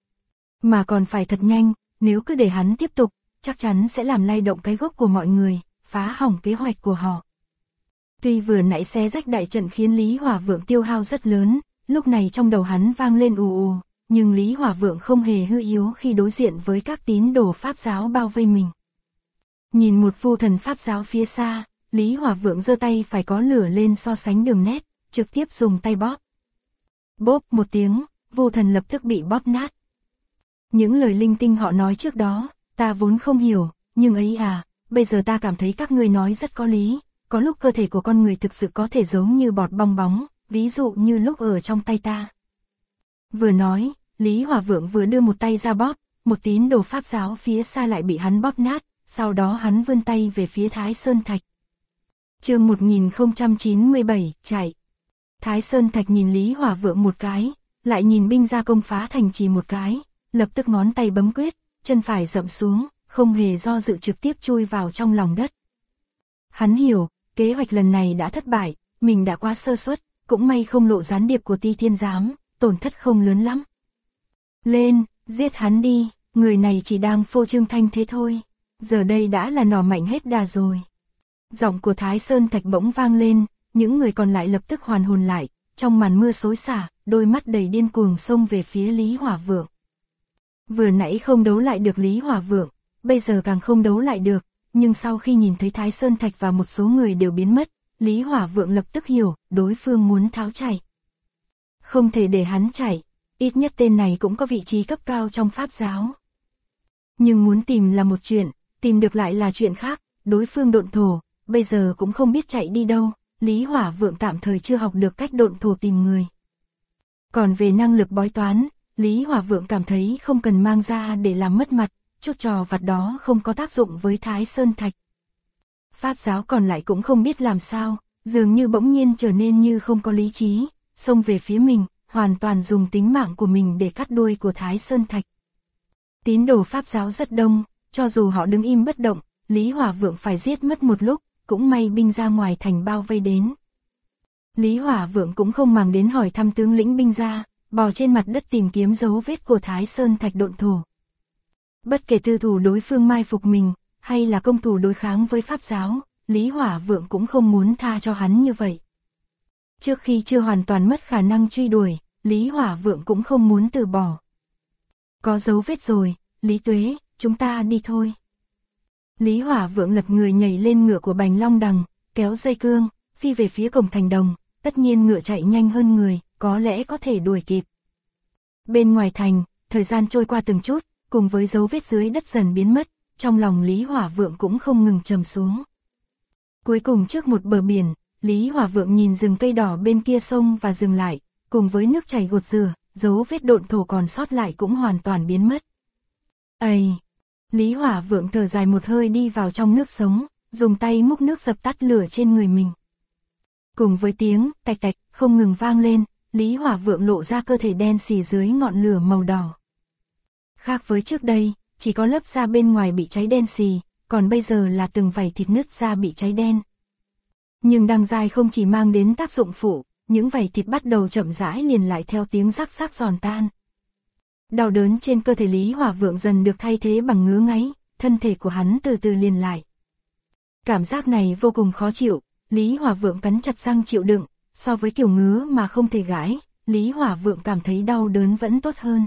Mà còn phải thật nhanh, nếu cứ để hắn tiếp tục, chắc chắn sẽ làm lay động cái gốc của mọi người, phá hỏng kế hoạch của họ. Tuy vừa nãy xé rách đại trận khiến Lý Hỏa Vượng tiêu hao rất lớn, lúc này trong đầu hắn vang lên ù ù, nhưng Lý Hỏa Vượng không hề hư yếu khi đối diện với các tín đồ Pháp giáo bao vây mình. Nhìn một Vu Thần Pháp giáo phía xa, Lý Hỏa Vượng giơ tay phải có lửa lên so sánh đường nét, trực tiếp dùng tay bóp. Bóp một tiếng, Vu Thần lập tức bị bóp nát. Những lời linh tinh họ nói trước đó, ta vốn không hiểu, nhưng ấy à, bây giờ ta cảm thấy các ngươi nói rất có lý, có lúc cơ thể của con người thực sự có thể giống như bọt bong bóng, ví dụ như lúc ở trong tay ta. Vừa nói, Lý Hỏa Vượng vừa đưa một tay ra bóp, một tín đồ Pháp giáo phía xa lại bị hắn bóp nát, sau đó hắn vươn tay về phía Thái Sơn Thạch. Chương 1097, chạy. Thái Sơn Thạch nhìn Lý Hỏa Vượng một cái, lại nhìn binh gia công phá thành trì một cái, lập tức ngón tay bấm quyết, chân phải dậm xuống, không hề do dự trực tiếp chui vào trong lòng đất. Hắn hiểu, kế hoạch lần này đã thất bại, mình đã quá sơ suất, cũng may không lộ gián điệp của Ti Thiên Giám, tổn thất không lớn lắm. Lên, giết hắn đi, người này chỉ đang phô trương thanh thế thôi, giờ đây đã là nỏ mạnh hết đà rồi. Giọng của Thái Sơn Thạch bỗng vang lên, những người còn lại lập tức hoàn hồn lại, trong màn mưa xối xả, đôi mắt đầy điên cuồng xông về phía Lý Hỏa Vượng. Vừa nãy không đấu lại được Lý Hỏa Vượng, bây giờ càng không đấu lại được, nhưng sau khi nhìn thấy Thái Sơn Thạch và một số người đều biến mất, Lý Hỏa Vượng lập tức hiểu, đối phương muốn tháo chạy. Không thể để hắn chạy, ít nhất tên này cũng có vị trí cấp cao trong Pháp giáo. Nhưng muốn tìm là một chuyện, tìm được lại là chuyện khác, đối phương độn thổ, bây giờ cũng không biết chạy đi đâu, Lý Hỏa Vượng tạm thời chưa học được cách độn thổ tìm người. Còn về năng lực bói toán, Lý Hỏa Vượng cảm thấy không cần mang ra để làm mất mặt, chút trò vặt đó không có tác dụng với Thái Sơn Thạch. Pháp giáo còn lại cũng không biết làm sao, dường như bỗng nhiên trở nên như không có lý trí, xông về phía mình, hoàn toàn dùng tính mạng của mình để cắt đuôi của Thái Sơn Thạch. Tín đồ Pháp giáo rất đông, cho dù họ đứng im bất động, Lý Hỏa Vượng phải giết mất một lúc, cũng may binh ra ngoài thành bao vây đến. Lý Hỏa Vượng cũng không màng đến hỏi thăm tướng lĩnh binh ra, bò trên mặt đất tìm kiếm dấu vết của Thái Sơn Thạch độn thổ. Bất kể tư thủ đối phương mai phục mình, hay là công thủ đối kháng với Pháp giáo, Lý Hỏa Vượng cũng không muốn tha cho hắn như vậy. Trước khi chưa hoàn toàn mất khả năng truy đuổi, Lý Hỏa Vượng cũng không muốn từ bỏ. Có dấu vết rồi, Lý Tuế, chúng ta đi thôi. Lý Hỏa Vượng lật người nhảy lên ngựa của Bành Long Đằng, kéo dây cương, phi về phía cổng thành đồng, tất nhiên ngựa chạy nhanh hơn người, có lẽ có thể đuổi kịp. Bên ngoài thành, thời gian trôi qua từng chút, cùng với dấu vết dưới đất dần biến mất, trong lòng Lý Hỏa Vượng cũng không ngừng trầm xuống. Cuối cùng trước một bờ biển, Lý Hỏa Vượng nhìn rừng cây đỏ bên kia sông và dừng lại, cùng với nước chảy gột rửa, dấu vết độn thổ còn sót lại cũng hoàn toàn biến mất. Ây! Lý Hỏa Vượng thở dài một hơi đi vào trong nước sống, dùng tay múc nước dập tắt lửa trên người mình. Cùng với tiếng tạch tạch không ngừng vang lên, Lý Hỏa Vượng lộ ra cơ thể đen xì dưới ngọn lửa màu đỏ. Khác với trước đây, chỉ có lớp da bên ngoài bị cháy đen xì, còn bây giờ là từng vảy thịt nứt da bị cháy đen. Nhưng đằng dài không chỉ mang đến tác dụng phụ, những vảy thịt bắt đầu chậm rãi liền lại theo tiếng rắc rắc giòn tan. Đau đớn trên cơ thể Lý Hỏa Vượng dần được thay thế bằng ngứa ngáy, thân thể của hắn từ từ liền lại. Cảm giác này vô cùng khó chịu, Lý Hỏa Vượng cắn chặt răng chịu đựng, so với kiểu ngứa mà không thể gãi, Lý Hỏa Vượng cảm thấy đau đớn vẫn tốt hơn.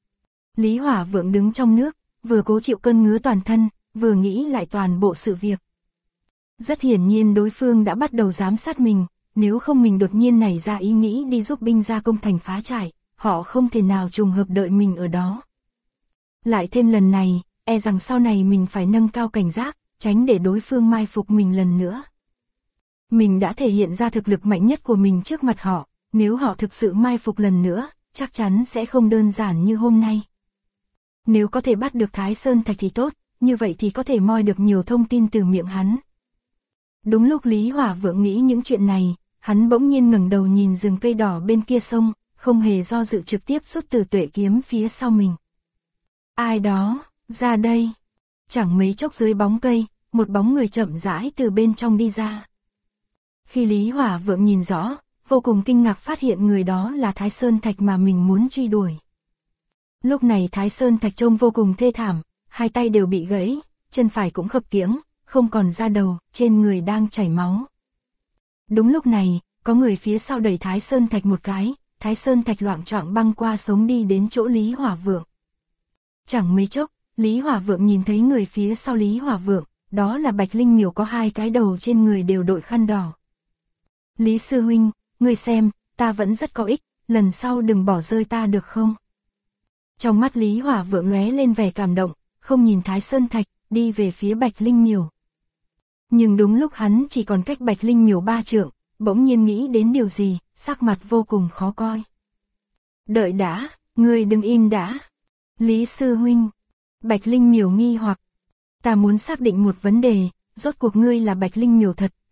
Lý Hỏa Vượng đứng trong nước, vừa cố chịu cơn ngứa toàn thân, vừa nghĩ lại toàn bộ sự việc. Rất hiển nhiên đối phương đã bắt đầu giám sát mình, nếu không mình đột nhiên nảy ra ý nghĩ đi giúp binh gia công thành phá trại, họ không thể nào trùng hợp đợi mình ở đó. Lại thêm lần này, e rằng sau này mình phải nâng cao cảnh giác, tránh để đối phương mai phục mình lần nữa. Mình đã thể hiện ra thực lực mạnh nhất của mình trước mặt họ, nếu họ thực sự mai phục lần nữa, chắc chắn sẽ không đơn giản như hôm nay. Nếu có thể bắt được Thái Sơn Thạch thì tốt, như vậy thì có thể moi được nhiều thông tin từ miệng hắn. Đúng lúc Lý Hỏa Vượng nghĩ những chuyện này, hắn bỗng nhiên ngẩng đầu nhìn rừng cây đỏ bên kia sông, không hề do dự trực tiếp rút từ tuệ kiếm phía sau mình. Ai đó, ra đây. Chẳng mấy chốc dưới bóng cây, một bóng người chậm rãi từ bên trong đi ra. Khi Lý Hỏa Vượng nhìn rõ, vô cùng kinh ngạc phát hiện người đó là Thái Sơn Thạch mà mình muốn truy đuổi. Lúc này Thái Sơn Thạch trông vô cùng thê thảm, hai tay đều bị gãy, chân phải cũng khập khiễng, không còn da đầu, trên người đang chảy máu. Đúng lúc này, có người phía sau đẩy Thái Sơn Thạch một cái, Thái Sơn Thạch loạng choạng băng qua sống đi đến chỗ Lý Hỏa Vượng. Chẳng mấy chốc, Lý Hỏa Vượng nhìn thấy người phía sau Lý Hỏa Vượng, đó là Bạch Linh Miểu có hai cái đầu trên người đều đội khăn đỏ. Lý sư huynh, ngươi xem, ta vẫn rất có ích, lần sau đừng bỏ rơi ta được không? Trong mắt Lý Hỏa Vượng lóe lên vẻ cảm động, không nhìn Thái Sơn Thạch, đi về phía Bạch Linh Miểu. Nhưng đúng lúc hắn chỉ còn cách Bạch Linh Miểu 3 trượng, bỗng nhiên nghĩ đến điều gì, sắc mặt vô cùng khó coi. Đợi đã, ngươi đừng im đã. Lý sư huynh. Bạch Linh Miểu nghi hoặc. Ta muốn xác định một vấn đề, rốt cuộc ngươi là Bạch Linh Miểu thật,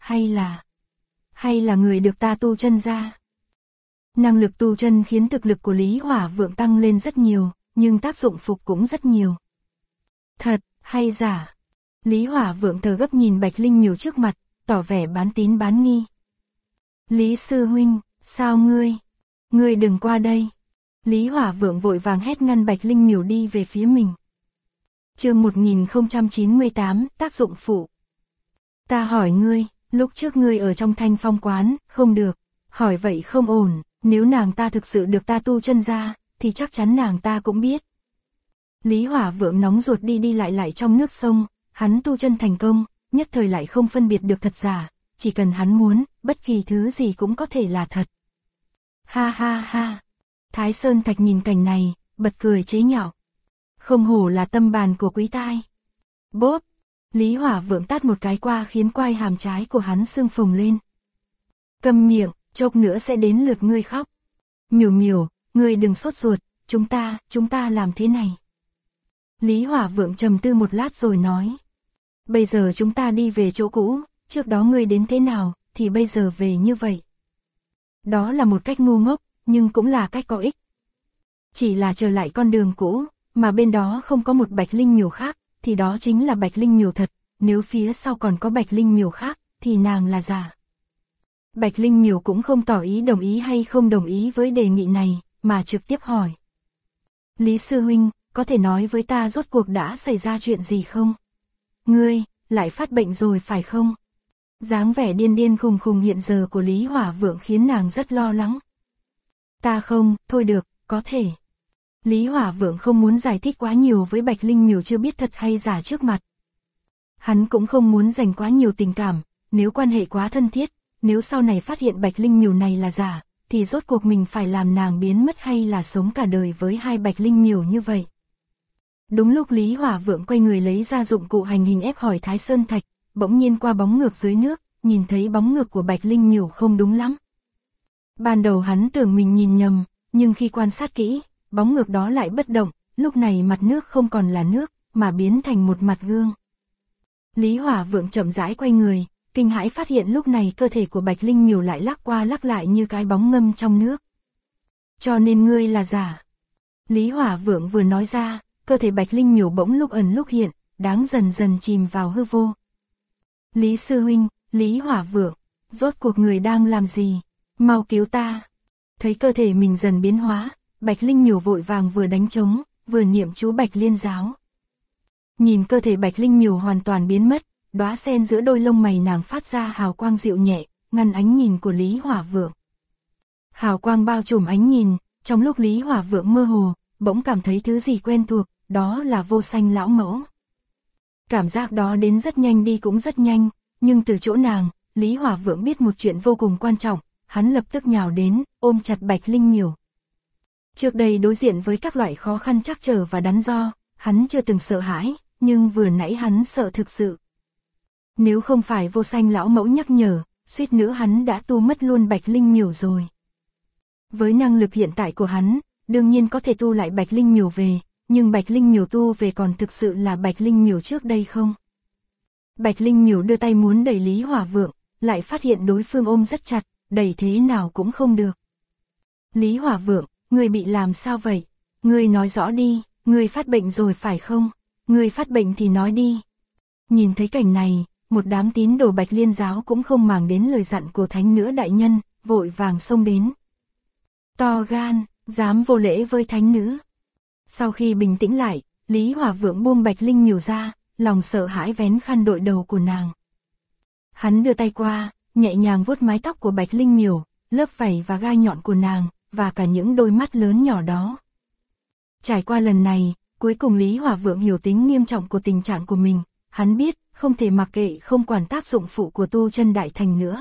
hay là người được ta tu chân ra. Năng lực tu chân khiến thực lực của Lý Hỏa Vượng tăng lên rất nhiều, nhưng tác dụng phụ cũng rất nhiều. Thật, hay giả? Lý Hỏa Vượng thờ gấp nhìn Bạch Linh Miểu trước mặt, tỏ vẻ bán tín bán nghi. Lý sư huynh, sao ngươi đừng qua đây. Lý Hỏa Vượng vội vàng hét ngăn Bạch Linh Miểu đi về phía mình. Chương 1098, tác dụng phụ. Ta hỏi ngươi, lúc trước ngươi ở trong Thanh Phong quán, không được, hỏi vậy không ổn, nếu nàng ta thực sự được ta tu chân ra, thì chắc chắn nàng ta cũng biết. Lý Hỏa Vượng nóng ruột đi lại trong nước sông, hắn tu chân thành công, nhất thời lại không phân biệt được thật giả, chỉ cần hắn muốn, bất kỳ thứ gì cũng có thể là thật. Ha ha ha. Thái Sơn Thạch nhìn cảnh này, bật cười chế nhạo. Không hổ là tâm bàn của quý tai. Bốp. Lý Hỏa Vượng tát một cái qua khiến quai hàm trái của hắn sưng phồng lên. Câm miệng, chốc nữa sẽ đến lượt ngươi khóc. Miểu Miểu, ngươi đừng sốt ruột, chúng ta làm thế này. Lý Hỏa Vượng trầm tư một lát rồi nói. Bây giờ chúng ta đi về chỗ cũ, trước đó ngươi đến thế nào, thì bây giờ về như vậy. Đó là một cách ngu ngốc, nhưng cũng là cách có ích. Chỉ là trở lại con đường cũ, mà bên đó không có một Bạch Linh Miểu khác, thì đó chính là Bạch Linh Miểu thật, nếu phía sau còn có Bạch Linh Miểu khác, thì nàng là giả. Bạch Linh Miểu cũng không tỏ ý đồng ý hay không đồng ý với đề nghị này, mà trực tiếp hỏi. Lý sư huynh, có thể nói với ta rốt cuộc đã xảy ra chuyện gì không? Ngươi, lại phát bệnh rồi phải không? Dáng vẻ điên khùng hiện giờ của Lý Hỏa Vượng khiến nàng rất lo lắng. Ta không, thôi được, có thể. Lý Hỏa Vượng không muốn giải thích quá nhiều với Bạch Linh Miểu chưa biết thật hay giả trước mặt. Hắn cũng không muốn dành quá nhiều tình cảm, nếu quan hệ quá thân thiết, nếu sau này phát hiện Bạch Linh Miểu này là giả, thì rốt cuộc mình phải làm nàng biến mất hay là sống cả đời với hai Bạch Linh Miểu như vậy. Đúng lúc Lý Hỏa Vượng quay người lấy ra dụng cụ hành hình ép hỏi Thái Sơn Thạch, bỗng nhiên qua bóng ngược dưới nước, nhìn thấy bóng ngược của Bạch Linh Miểu không đúng lắm. Ban đầu hắn tưởng mình nhìn nhầm, nhưng khi quan sát kỹ, bóng ngược đó lại bất động, lúc này mặt nước không còn là nước, mà biến thành một mặt gương. Lý Hỏa Vượng chậm rãi quay người, kinh hãi phát hiện lúc này cơ thể của Bạch Linh Miểu lại lắc qua lắc lại như cái bóng ngâm trong nước. Cho nên ngươi là giả. Lý Hỏa Vượng vừa nói ra, cơ thể Bạch Linh Miểu bỗng lúc ẩn lúc hiện, đáng dần dần chìm vào hư vô. Lý sư huynh, Lý Hỏa Vượng, rốt cuộc người đang làm gì? Mau cứu ta. Thấy cơ thể mình dần biến hóa, Bạch Linh Miểu vội vàng vừa đánh trống, vừa niệm chú Bạch Liên Giáo. Nhìn cơ thể Bạch Linh Miểu hoàn toàn biến mất, đóa sen giữa đôi lông mày nàng phát ra hào quang dịu nhẹ, ngăn ánh nhìn của Lý Hỏa Vượng. Hào quang bao trùm ánh nhìn, trong lúc Lý Hỏa Vượng mơ hồ, bỗng cảm thấy thứ gì quen thuộc, đó là Vô Sanh lão mẫu. Cảm giác đó đến rất nhanh đi cũng rất nhanh, nhưng từ chỗ nàng, Lý Hỏa Vượng biết một chuyện vô cùng quan trọng, hắn lập tức nhào đến, ôm chặt Bạch Linh Miểu. Trước đây đối diện với các loại khó khăn trắc trở và đắn đo, hắn chưa từng sợ hãi, nhưng vừa nãy hắn sợ thực sự. Nếu không phải Vô Sanh lão mẫu nhắc nhở, suýt nữa hắn đã tu mất luôn Bạch Linh Miểu rồi. Với năng lực hiện tại của hắn, đương nhiên có thể tu lại Bạch Linh Miểu về, nhưng Bạch Linh Miểu tu về còn thực sự là Bạch Linh Miểu trước đây không? Bạch Linh Miểu đưa tay muốn đẩy Lý Hỏa Vượng, lại phát hiện đối phương ôm rất chặt, đẩy thế nào cũng không được. Lý Hỏa Vượng, ngươi bị làm sao vậy? Ngươi nói rõ đi, ngươi phát bệnh rồi phải không? Ngươi phát bệnh thì nói đi. Nhìn thấy cảnh này, một đám tín đồ Bạch Liên giáo cũng không màng đến lời dặn của thánh nữ đại nhân, vội vàng xông đến. To gan, dám vô lễ với thánh nữ. Sau khi bình tĩnh lại, Lý Hỏa Vượng buông Bạch Linh Miểu ra, lòng sợ hãi vén khăn đội đầu của nàng. Hắn đưa tay qua, nhẹ nhàng vuốt mái tóc của Bạch Linh Miểu, lớp vảy và gai nhọn của nàng, và cả những đôi mắt lớn nhỏ đó. Trải qua lần này, cuối cùng Lý Hỏa Vượng hiểu tính nghiêm trọng của tình trạng của mình, hắn biết, không thể mặc kệ không quản tác dụng phụ của tu chân đại thành nữa.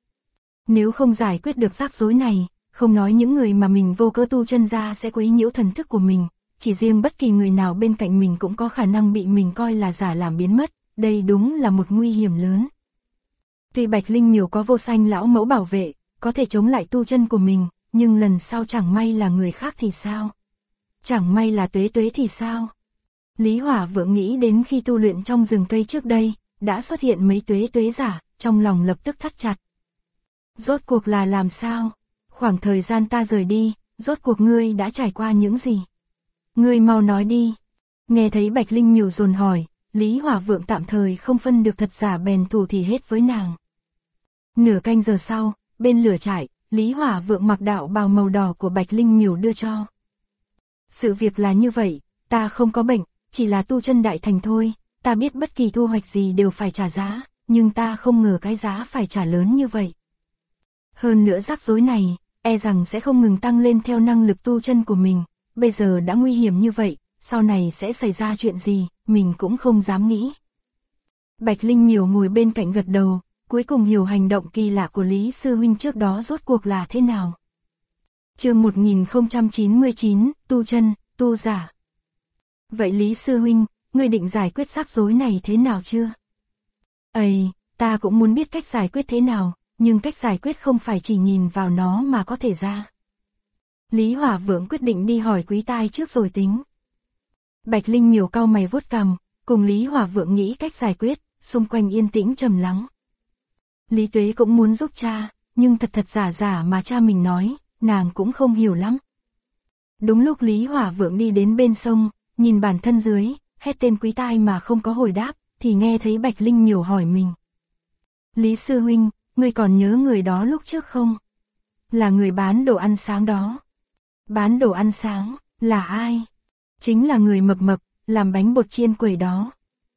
Nếu không giải quyết được rắc rối này, không nói những người mà mình vô cớ tu chân ra sẽ quấy nhiễu thần thức của mình, chỉ riêng bất kỳ người nào bên cạnh mình cũng có khả năng bị mình coi là giả làm biến mất, đây đúng là một nguy hiểm lớn. Tuy Bạch Linh Miểu có vô sanh lão mẫu bảo vệ, có thể chống lại tu chân của mình, nhưng lần sau chẳng may là người khác thì sao? Chẳng may là Tuế Tuế thì sao? Lý Hỏa Vượng nghĩ đến khi tu luyện trong rừng cây trước đây, đã xuất hiện mấy Tuế Tuế giả, trong lòng lập tức thắt chặt. Rốt cuộc là làm sao? Khoảng thời gian ta rời đi, rốt cuộc ngươi đã trải qua những gì? Ngươi mau nói đi. Nghe thấy Bạch Linh Miểu dồn hỏi, Lý Hỏa Vượng tạm thời không phân được thật giả bèn thủ thì hết với nàng. Nửa canh giờ sau, bên lửa trại, Lý Hỏa Vượng mặc đạo bào màu đỏ của Bạch Linh Miểu đưa cho. Sự việc là như vậy, ta không có bệnh, chỉ là tu chân đại thành thôi, ta biết bất kỳ thu hoạch gì đều phải trả giá, nhưng ta không ngờ cái giá phải trả lớn như vậy. Hơn nữa rắc rối này, e rằng sẽ không ngừng tăng lên theo năng lực tu chân của mình, bây giờ đã nguy hiểm như vậy, sau này sẽ xảy ra chuyện gì, mình cũng không dám nghĩ. Bạch Linh Miểu ngồi bên cạnh gật đầu, cuối cùng hiểu hành động kỳ lạ của Lý Sư Huynh trước đó rốt cuộc là thế nào. Chương 1099, tu chân, tu giả. Vậy Lý Sư Huynh, ngươi định giải quyết rắc rối này thế nào chưa? Ây, ta cũng muốn biết cách giải quyết thế nào, nhưng cách giải quyết không phải chỉ nhìn vào nó mà có thể ra. Lý Hỏa Vượng quyết định đi hỏi Quý Tai trước rồi tính. Bạch Linh Miểu cau mày vuốt cằm, cùng Lý Hỏa Vượng nghĩ cách giải quyết, xung quanh yên tĩnh trầm lắng. Lý Tuế cũng muốn giúp cha, nhưng thật giả giả mà cha mình nói, nàng cũng không hiểu lắm. Đúng lúc Lý Hỏa Vượng đi đến bên sông, nhìn bản thân dưới, hét tên Quý Tai mà không có hồi đáp, thì nghe thấy Bạch Linh Miểu hỏi mình. Lý Sư Huynh, ngươi còn nhớ người đó lúc trước không? Là người bán đồ ăn sáng đó. Bán đồ ăn sáng, là ai? Chính là người mập mập, làm bánh bột chiên quẩy đó.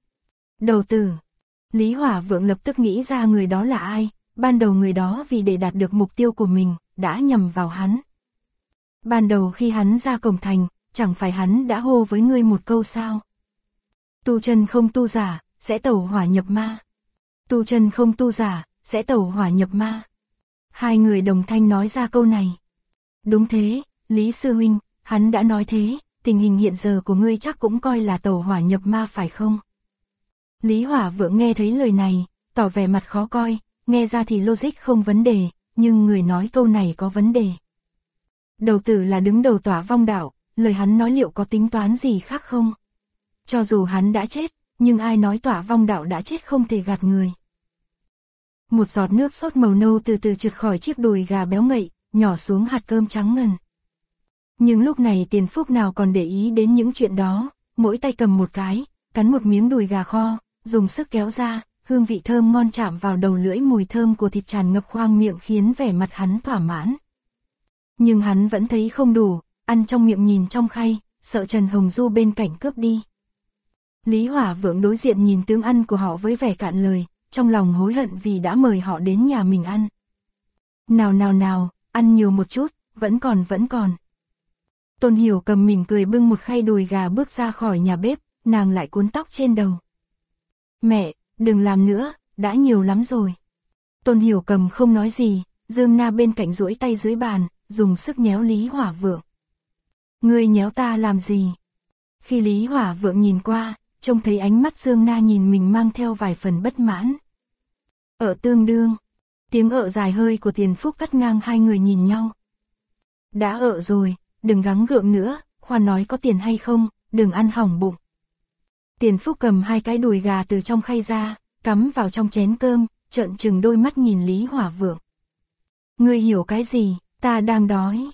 Đầu tử. Lý Hỏa Vượng lập tức nghĩ ra người đó là ai, ban đầu người đó vì để đạt được mục tiêu của mình, đã nhầm vào hắn. Ban đầu khi hắn ra cổng thành, chẳng phải hắn đã hô với ngươi một câu sao? Tu chân không tu giả, sẽ tẩu hỏa nhập ma. Tu chân không tu giả, sẽ tẩu hỏa nhập ma. Hai người đồng thanh nói ra câu này. Đúng thế, Lý Sư Huynh, hắn đã nói thế, tình hình hiện giờ của ngươi chắc cũng coi là tẩu hỏa nhập ma phải không? Lý Hỏa Vượng nghe thấy lời này, tỏ vẻ mặt khó coi, nghe ra thì logic không vấn đề, nhưng người nói câu này có vấn đề. Đầu tử là đứng đầu Tỏa Vong đạo, lời hắn nói liệu có tính toán gì khác không? Cho dù hắn đã chết, nhưng ai nói Tỏa Vong đạo đã chết không thể gạt người. Một giọt nước sốt màu nâu từ từ trượt khỏi chiếc đùi gà béo ngậy, nhỏ xuống hạt cơm trắng ngần. Nhưng lúc này Tiền Phúc nào còn để ý đến những chuyện đó, mỗi tay cầm một cái, cắn một miếng đùi gà kho, dùng sức kéo ra, hương vị thơm ngon chạm vào đầu lưỡi, mùi thơm của thịt tràn ngập khoang miệng khiến vẻ mặt hắn thỏa mãn. Nhưng hắn vẫn thấy không đủ, ăn trong miệng nhìn trong khay, sợ Trần Hồng Du bên cạnh cướp đi. Lý Hỏa Vượng đối diện nhìn tướng ăn của họ với vẻ cạn lời, trong lòng hối hận vì đã mời họ đến nhà mình ăn. Nào, ăn nhiều một chút, vẫn còn. Tôn Hiểu cầm mỉm cười bưng một khay đùi gà bước ra khỏi nhà bếp, nàng lại cuốn tóc trên đầu. Mẹ, đừng làm nữa, đã nhiều lắm rồi. Tôn Hiểu cầm không nói gì, Dương Na bên cạnh duỗi tay dưới bàn, dùng sức nhéo Lý Hỏa Vượng. Ngươi nhéo ta làm gì? Khi Lý Hỏa Vượng nhìn qua, trông thấy ánh mắt Dương Na nhìn mình mang theo vài phần bất mãn. Tương đương, tiếng dài hơi của Tiền Phúc cắt ngang hai người nhìn nhau. Đã rồi, đừng gắng gượng nữa, khoan nói có tiền hay không, đừng ăn hỏng bụng. Tiền Phúc cầm 2 cái đùi gà từ trong khay ra, cắm vào trong chén cơm, trợn trừng đôi mắt nhìn Lý Hỏa Vượng. Ngươi hiểu cái gì, ta đang đói,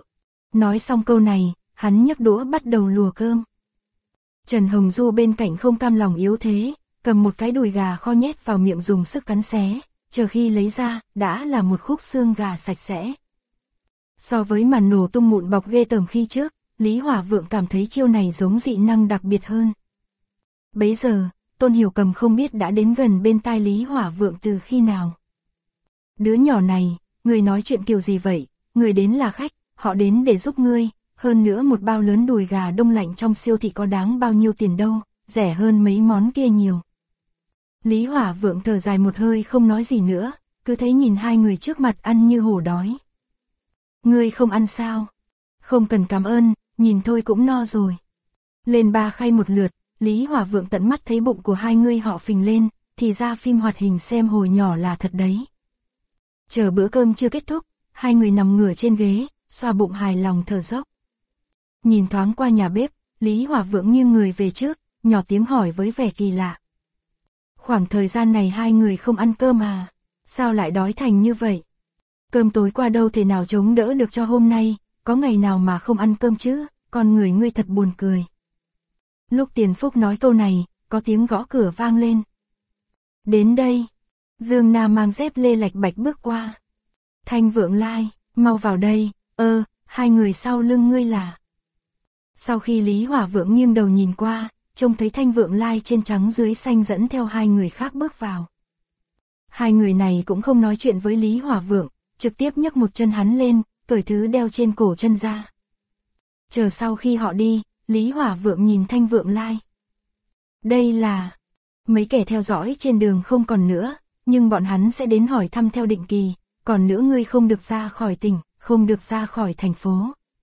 Nói xong câu này, hắn nhấc đũa bắt đầu lùa cơm. Trần Hồng Du bên cạnh không cam lòng yếu thế, cầm một cái đùi gà kho nhét vào miệng dùng sức cắn xé, chờ khi lấy ra, đã là một khúc xương gà sạch sẽ. So với màn nổ tung mụn bọc ghê tởm khi trước, Lý Hỏa Vượng cảm thấy chiêu này giống dị năng đặc biệt hơn. Bấy giờ, Tôn Hiểu Cầm không biết đã đến gần bên tai Lý Hỏa Vượng từ khi nào. Đứa nhỏ này, người nói chuyện kiểu gì vậy, người đến là khách, họ đến để giúp ngươi, hơn nữa một bao lớn đùi gà đông lạnh trong siêu thị có đáng bao nhiêu tiền đâu, rẻ hơn mấy món kia nhiều. Lý Hỏa Vượng thở dài một hơi không nói gì nữa, cứ thấy nhìn hai người trước mặt ăn như hổ đói. Ngươi không ăn sao? Không cần cảm ơn, nhìn thôi cũng no rồi. Lên 3 khay một lượt, Lý Hỏa Vượng tận mắt thấy bụng của hai người họ phình lên, thì ra phim hoạt hình xem hồi nhỏ là thật đấy. Chờ bữa cơm chưa kết thúc, hai người nằm ngửa trên ghế, xoa bụng hài lòng thở dốc. Nhìn thoáng qua nhà bếp, Lý Hỏa Vượng nghiêng người về trước, nhỏ tiếng hỏi với vẻ kỳ lạ. Khoảng thời gian này hai người không ăn cơm à? Sao lại đói thành như vậy? Cơm tối qua đâu thể nào chống đỡ được cho hôm nay, có ngày nào mà không ăn cơm chứ, con người ngươi thật buồn cười. Lúc Tiền Phúc nói câu này, có tiếng gõ cửa vang lên. Đến đây. Dương Na mang dép lê lạch bạch bước qua. Thanh Vượng Lai, mau vào đây, hai người sau lưng ngươi là. Sau khi Lý Hỏa Vượng nghiêng đầu nhìn qua, trông thấy Thanh Vượng Lai trên trắng dưới xanh dẫn theo hai người khác bước vào. Hai người này cũng không nói chuyện với Lý Hỏa Vượng, trực tiếp nhấc một chân hắn lên, cởi thứ đeo trên cổ chân ra. Chờ sau khi họ đi, Lý Hỏa Vượng nhìn Thanh Vượng Lai. Đây là... Mấy kẻ theo dõi trên đường không còn nữa, nhưng bọn hắn sẽ đến hỏi thăm theo định kỳ, còn nữa ngươi không được ra khỏi tỉnh, không được ra khỏi thành phố.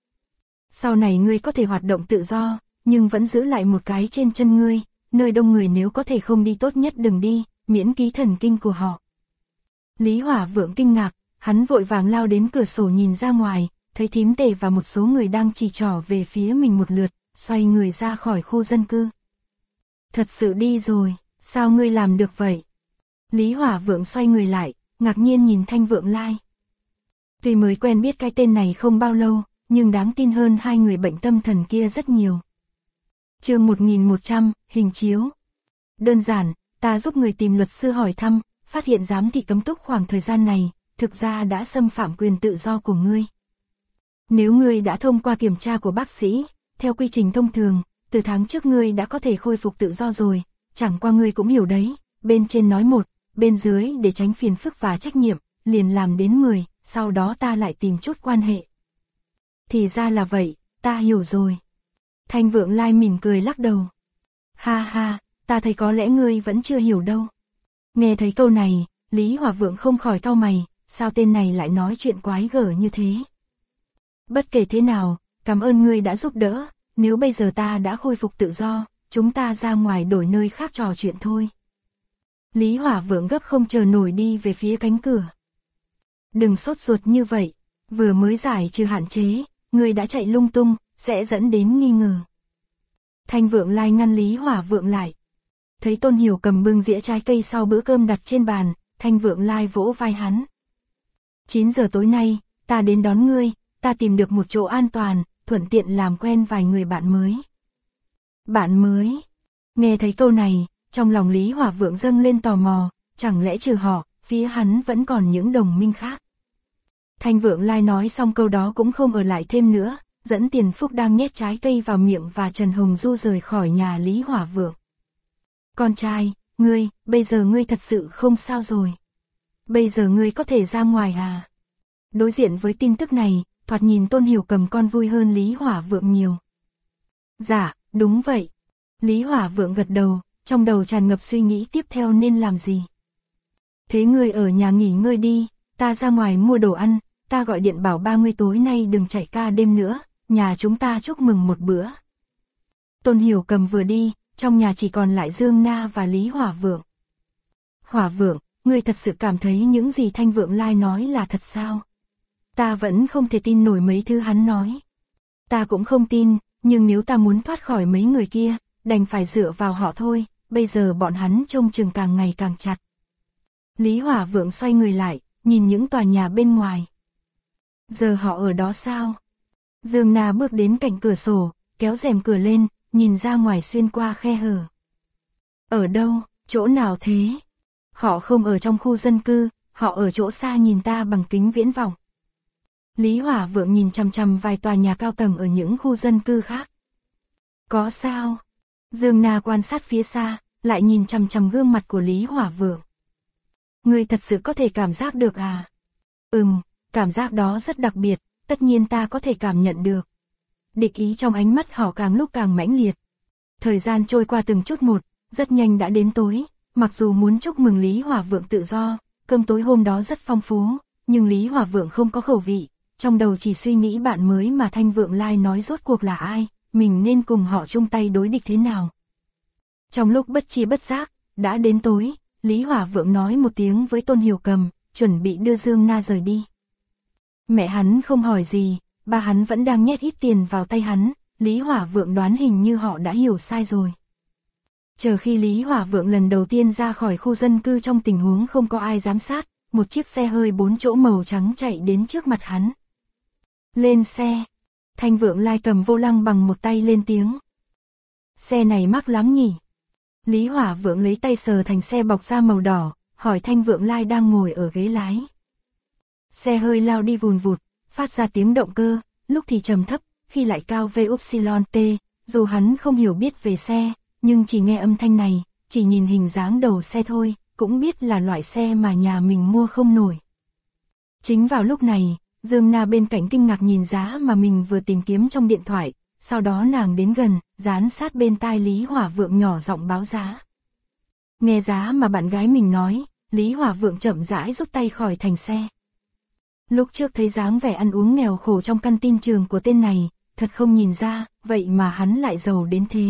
Sau này ngươi có thể hoạt động tự do, nhưng vẫn giữ lại một cái trên chân ngươi, nơi đông người nếu có thể không đi tốt nhất đừng đi, miễn ký thần kinh của họ. Lý Hỏa Vượng kinh ngạc, hắn vội vàng lao đến cửa sổ nhìn ra ngoài, thấy Thím Tề và một số người đang chỉ trỏ về phía mình một lượt, xoay người ra khỏi khu dân cư. Thật sự đi rồi, sao ngươi làm được vậy? Lý Hỏa Vượng xoay người lại, ngạc nhiên nhìn Thanh Vượng Lai. Tuy mới quen biết cái tên này không bao lâu, nhưng đáng tin hơn hai người bệnh tâm thần kia rất nhiều. Chương 1100, hình chiếu. Đơn giản, ta giúp người tìm luật sư hỏi thăm, phát hiện giám thị cấm túc khoảng thời gian này, thực ra đã xâm phạm quyền tự do của ngươi. Nếu ngươi đã thông qua kiểm tra của bác sĩ, theo quy trình thông thường, từ tháng trước ngươi đã có thể khôi phục tự do rồi, chẳng qua ngươi cũng hiểu đấy, bên trên nói 1, bên dưới để tránh phiền phức và trách nhiệm, liền làm đến 10, sau đó ta lại tìm chút quan hệ. Thì ra là vậy, ta hiểu rồi. Thanh Vượng Lai mỉm cười lắc đầu. Ha ha, ta thấy có lẽ ngươi vẫn chưa hiểu đâu. Nghe thấy câu này, Lý Hỏa Vượng không khỏi cau mày, sao tên này lại nói chuyện quái gở như thế. Bất kể thế nào, cảm ơn ngươi đã giúp đỡ, nếu bây giờ ta đã khôi phục tự do, chúng ta ra ngoài đổi nơi khác trò chuyện thôi. Lý Hỏa Vượng gấp không chờ nổi đi về phía cánh cửa. Đừng sốt ruột như vậy, vừa mới giải trừ hạn chế, ngươi đã chạy lung tung, sẽ dẫn đến nghi ngờ. Thanh Vượng Lai ngăn Lý Hỏa Vượng lại. Thấy Tôn Hiểu Cầm bưng dĩa trái cây sau bữa cơm đặt trên bàn, Thanh Vượng Lai vỗ vai hắn. 9 giờ tối nay, ta đến đón ngươi, ta tìm được một chỗ an toàn, thuận tiện làm quen vài người bạn mới. Bạn mới? Nghe thấy câu này, trong lòng Lý Hỏa Vượng dâng lên tò mò, chẳng lẽ trừ họ, phía hắn vẫn còn những đồng minh khác. Thanh Vượng Lai nói xong câu đó cũng không ở lại thêm nữa, dẫn Tiền Phúc đang nhét trái cây vào miệng và Trần Hồng Du rời khỏi nhà Lý Hỏa Vượng. Con trai, ngươi, bây giờ ngươi thật sự không sao rồi. Bây giờ ngươi có thể ra ngoài à? Đối diện với tin tức này, thoạt nhìn Tôn Hiểu Cầm con vui hơn Lý Hỏa Vượng nhiều. Dạ, đúng vậy. Lý Hỏa Vượng gật đầu, trong đầu tràn ngập suy nghĩ tiếp theo nên làm gì. Thế ngươi ở nhà nghỉ ngơi đi, ta ra ngoài mua đồ ăn, ta gọi điện bảo 30 tối nay đừng chạy ca đêm nữa, nhà chúng ta chúc mừng một bữa. Tôn Hiểu Cầm vừa đi, trong nhà chỉ còn lại Dương Na và Lý Hỏa Vượng. Hỏa Vượng, ngươi thật sự cảm thấy những gì Thanh Vượng Lai nói là thật sao? Ta vẫn không thể tin nổi mấy thứ hắn nói. Ta cũng không tin, nhưng nếu ta muốn thoát khỏi mấy người kia, đành phải dựa vào họ thôi, bây giờ bọn hắn trông chừng càng ngày càng chặt. Lý Hỏa Vượng xoay người lại, nhìn những tòa nhà bên ngoài. Giờ họ ở đó sao? Dương Na bước đến cạnh cửa sổ, kéo rèm cửa lên, nhìn ra ngoài xuyên qua khe hở. Ở đâu, chỗ nào thế? Họ không ở trong khu dân cư, họ ở chỗ xa nhìn ta bằng kính viễn vọng. Lý Hỏa Vượng nhìn chằm chằm vài tòa nhà cao tầng ở những khu dân cư khác. Có sao? Dương Na quan sát phía xa, lại nhìn chằm chằm gương mặt của Lý Hỏa Vượng. Ngươi thật sự có thể cảm giác được à? Cảm giác đó rất đặc biệt, tất nhiên ta có thể cảm nhận được. Địch ý trong ánh mắt họ càng lúc càng mãnh liệt. Thời gian trôi qua từng chút một, rất nhanh đã đến tối, mặc dù muốn chúc mừng Lý Hỏa Vượng tự do, cơm tối hôm đó rất phong phú, nhưng Lý Hỏa Vượng không có khẩu vị, trong đầu chỉ suy nghĩ bạn mới mà Thanh Vượng Lai nói rốt cuộc là ai, mình nên cùng họ chung tay đối địch thế nào. Trong lúc bất chi bất giác, đã đến tối, Lý Hỏa Vượng nói một tiếng với Tôn Hiểu Cầm, chuẩn bị đưa Dương Na rời đi. Mẹ hắn không hỏi gì, ba hắn vẫn đang nhét ít tiền vào tay hắn, Lý Hỏa Vượng đoán hình như họ đã hiểu sai rồi. Chờ khi Lý Hỏa Vượng lần đầu tiên ra khỏi khu dân cư trong tình huống không có ai giám sát, một chiếc xe hơi 4 chỗ màu trắng chạy đến trước mặt hắn. Lên xe. Thanh Vượng Lai cầm vô lăng bằng một tay lên tiếng. Xe này mắc lắm nhỉ? Lý Hỏa Vượng lấy tay sờ thành xe bọc da màu đỏ, hỏi Thanh Vượng Lai đang ngồi ở ghế lái. Xe hơi lao đi vùn vụt, phát ra tiếng động cơ, lúc thì trầm thấp, khi lại cao VY-T, dù hắn không hiểu biết về xe, nhưng chỉ nghe âm thanh này, chỉ nhìn hình dáng đầu xe thôi, cũng biết là loại xe mà nhà mình mua không nổi. Chính vào lúc này, Dương Na bên cạnh kinh ngạc nhìn giá mà mình vừa tìm kiếm trong điện thoại, sau đó nàng đến gần, dán sát bên tai Lý Hỏa Vượng nhỏ giọng báo giá. Nghe giá mà bạn gái mình nói, Lý Hỏa Vượng chậm rãi rút tay khỏi thành xe. Lúc trước thấy dáng vẻ ăn uống nghèo khổ trong căn tin trường của tên này, thật không nhìn ra, vậy mà hắn lại giàu đến thế.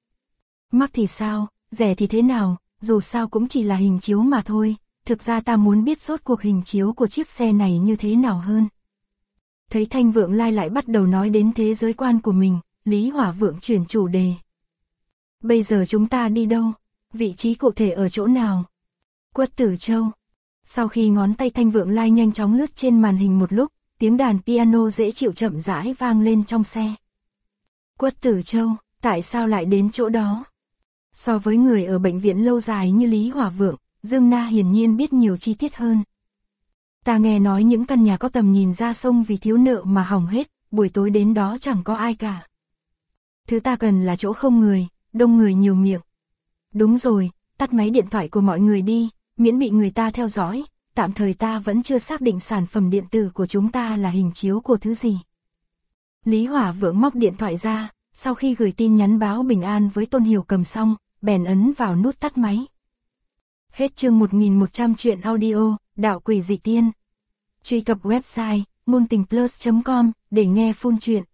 Mắc thì sao, rẻ thì thế nào, dù sao cũng chỉ là hình chiếu mà thôi, thực ra ta muốn biết rốt cuộc hình chiếu của chiếc xe này như thế nào hơn. Thấy Thanh Vượng Lai lại bắt đầu nói đến thế giới quan của mình, Lý Hỏa Vượng chuyển chủ đề. Bây giờ chúng ta đi đâu? Vị trí cụ thể ở chỗ nào? Quất Tử Châu. Sau khi ngón tay Thanh Vượng Lai nhanh chóng lướt trên màn hình một lúc, tiếng đàn piano dễ chịu chậm rãi vang lên trong xe. Quất Tử Châu, tại sao lại đến chỗ đó? So với người ở bệnh viện lâu dài như Lý Hỏa Vượng, Dương Na hiển nhiên biết nhiều chi tiết hơn. Ta nghe nói những căn nhà có tầm nhìn ra sông vì thiếu nợ mà hỏng hết, buổi tối đến đó chẳng có ai cả. Thứ ta cần là chỗ không người, đông người nhiều miệng. Đúng rồi, tắt máy điện thoại của mọi người đi, miễn bị người ta theo dõi, tạm thời ta vẫn chưa xác định sản phẩm điện tử của chúng ta là hình chiếu của thứ gì. Lý Hỏa Vượng móc điện thoại ra, sau khi gửi tin nhắn báo bình an với Tôn Hiểu Cầm xong, bèn ấn vào nút tắt máy. Hết chương 1100 truyện audio, Đạo Quỷ Dị Tiên. Truy cập website multingplus.com để nghe full truyện.